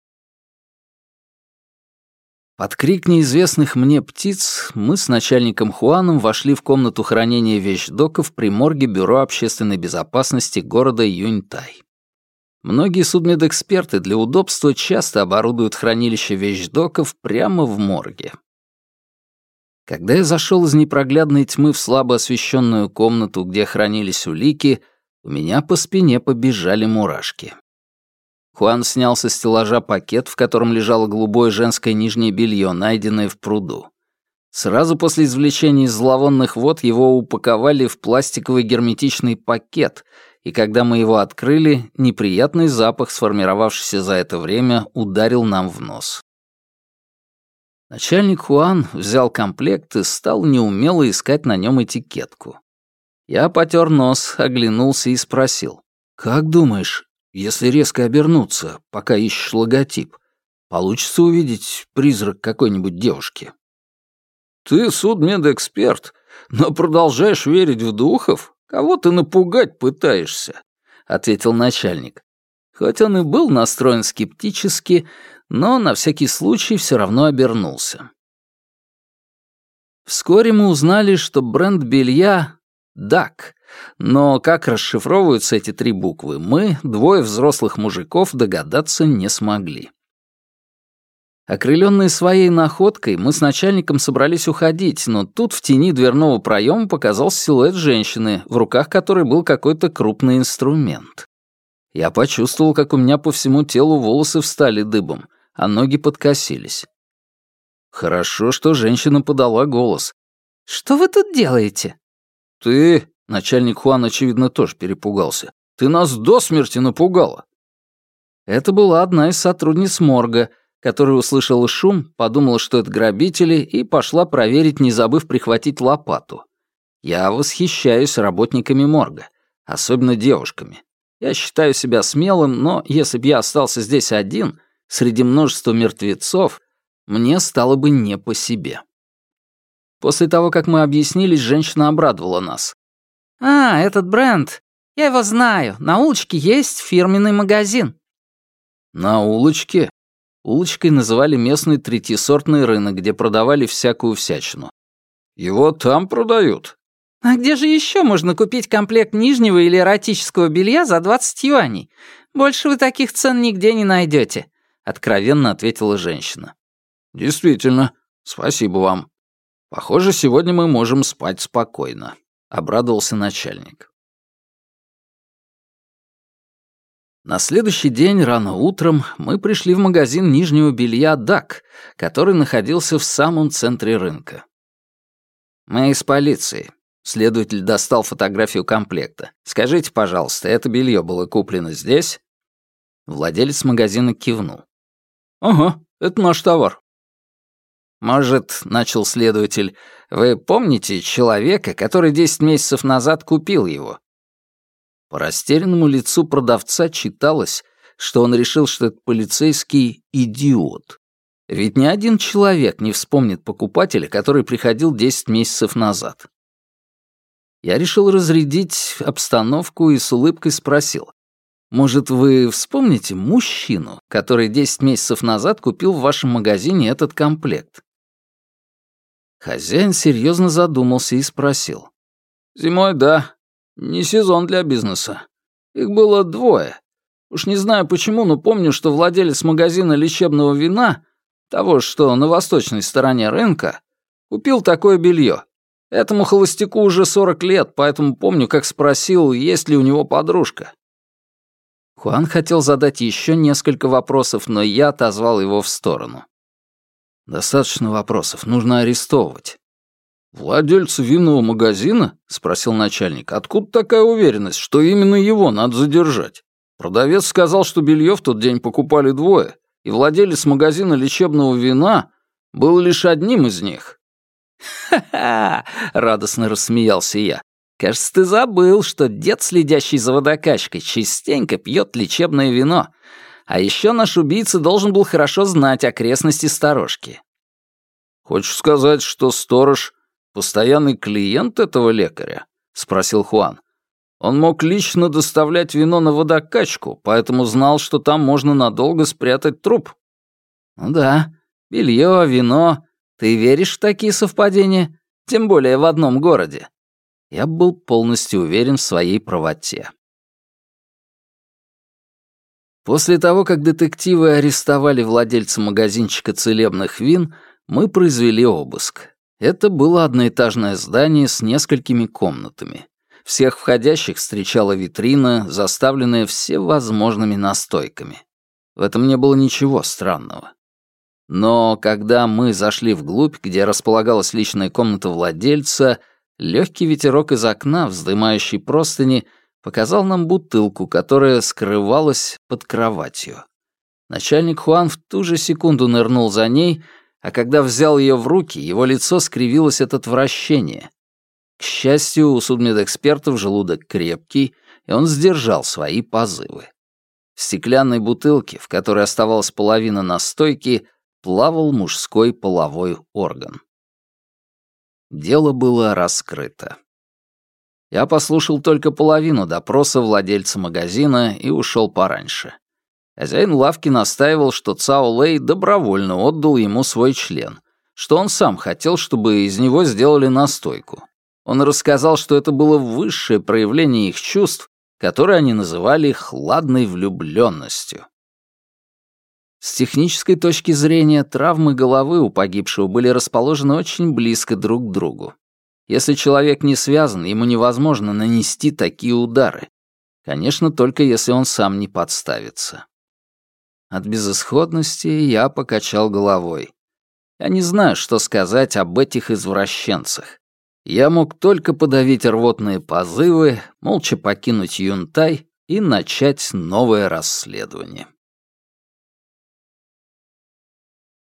Под крик неизвестных мне птиц мы с начальником Хуаном вошли в комнату хранения вещдоков при морге Бюро общественной безопасности города Юньтай. Многие судмедэксперты для удобства часто оборудуют хранилище вещдоков прямо в морге. Когда я зашел из непроглядной тьмы в слабо освещенную комнату, где хранились улики, у меня по спине побежали мурашки. Хуан снял со стеллажа пакет, в котором лежало голубое женское нижнее белье, найденное в пруду. Сразу после извлечения из зловонных вод его упаковали в пластиковый герметичный пакет, и когда мы его открыли, неприятный запах, сформировавшийся за это время, ударил нам в нос. Начальник Хуан взял комплект и стал неумело искать на нем этикетку. Я потер нос, оглянулся и спросил. «Как думаешь, если резко обернуться, пока ищешь логотип, получится увидеть призрак какой-нибудь девушки?» «Ты судмедэксперт, но продолжаешь верить в духов? Кого ты напугать пытаешься?» — ответил начальник. Хоть он и был настроен скептически, но на всякий случай все равно обернулся. Вскоре мы узнали, что бренд белья «Дак», но как расшифровываются эти три буквы, мы, двое взрослых мужиков, догадаться не смогли. Окрыленные своей находкой, мы с начальником собрались уходить, но тут в тени дверного проема показался силуэт женщины, в руках которой был какой-то крупный инструмент. Я почувствовал, как у меня по всему телу волосы встали дыбом, а ноги подкосились. Хорошо, что женщина подала голос. «Что вы тут делаете?» «Ты...» — начальник Хуан, очевидно, тоже перепугался. «Ты нас до смерти напугала!» Это была одна из сотрудниц морга, которая услышала шум, подумала, что это грабители, и пошла проверить, не забыв прихватить лопату. Я восхищаюсь работниками морга, особенно девушками. Я считаю себя смелым, но если б я остался здесь один, среди множества мертвецов, мне стало бы не по себе. После того, как мы объяснились, женщина обрадовала нас. «А, этот бренд. Я его знаю. На улочке есть фирменный магазин». На улочке? Улочкой называли местный третьесортный рынок, где продавали всякую всячину. Его там продают? «А где же еще можно купить комплект нижнего или эротического белья за двадцать юаней? Больше вы таких цен нигде не найдете», — откровенно ответила женщина. «Действительно, спасибо вам. Похоже, сегодня мы можем спать спокойно», — обрадовался начальник. На следующий день рано утром мы пришли в магазин нижнего белья «Дак», который находился в самом центре рынка. «Мы из полиции». Следователь достал фотографию комплекта. «Скажите, пожалуйста, это белье было куплено здесь?» Владелец магазина кивнул. «Ага, это наш товар». «Может, — начал следователь, — вы помните человека, который десять месяцев назад купил его?» По растерянному лицу продавца читалось, что он решил, что этот полицейский идиот. Ведь ни один человек не вспомнит покупателя, который приходил десять месяцев назад. Я решил разрядить обстановку и с улыбкой спросил: «Может, вы вспомните мужчину, который десять месяцев назад купил в вашем магазине этот комплект?» Хозяин серьезно задумался и спросил: «Зимой, да. Не сезон для бизнеса. Их было двое. Уж не знаю почему, но помню, что владелец магазина лечебного вина, того, что на восточной стороне рынка, купил такое белье. Этому холостяку уже сорок лет, поэтому помню, как спросил, есть ли у него подружка». Хуан хотел задать еще несколько вопросов, но я отозвал его в сторону. «Достаточно вопросов, нужно арестовывать». «Владельца винного магазина?» — спросил начальник. «Откуда такая уверенность, что именно его надо задержать? Продавец сказал, что белье в тот день покупали двое, и владелец магазина лечебного вина был лишь одним из них». «Ха-ха!» — радостно рассмеялся я. «Кажется, ты забыл, что дед, следящий за водокачкой, частенько пьет лечебное вино. А еще наш убийца должен был хорошо знать окрестности сторожки». «Хочешь сказать, что сторож — постоянный клиент этого лекаря?» — спросил Хуан. «Он мог лично доставлять вино на водокачку, поэтому знал, что там можно надолго спрятать труп». «Ну да, белье, вино. Ты веришь в такие совпадения? Тем более в одном городе». Я был полностью уверен в своей правоте. После того, как детективы арестовали владельца магазинчика целебных вин, мы произвели обыск. Это было одноэтажное здание с несколькими комнатами. Всех входящих встречала витрина, заставленная всевозможными настойками. В этом не было ничего странного. Но когда мы зашли вглубь, где располагалась личная комната владельца, легкий ветерок из окна, вздымающий простыни, показал нам бутылку, которая скрывалась под кроватью. Начальник Хуан в ту же секунду нырнул за ней, а когда взял ее в руки, его лицо скривилось от отвращения. К счастью, у судмедэкспертов желудок крепкий, и он сдержал свои позывы. В стеклянной бутылке, в которой оставалась половина настойки, плавал мужской половой орган. Дело было раскрыто. Я послушал только половину допроса владельца магазина и ушел пораньше. Хозяин лавки настаивал, что Цао Лэй добровольно отдал ему свой член, что он сам хотел, чтобы из него сделали настойку. Он рассказал, что это было высшее проявление их чувств, которое они называли «хладной влюбленностью». С технической точки зрения, травмы головы у погибшего были расположены очень близко друг к другу. Если человек не связан, ему невозможно нанести такие удары. Конечно, только если он сам не подставится. От безысходности я покачал головой. Я не знаю, что сказать об этих извращенцах. Я мог только подавить рвотные позывы, молча покинуть Юнтай и начать новое расследование.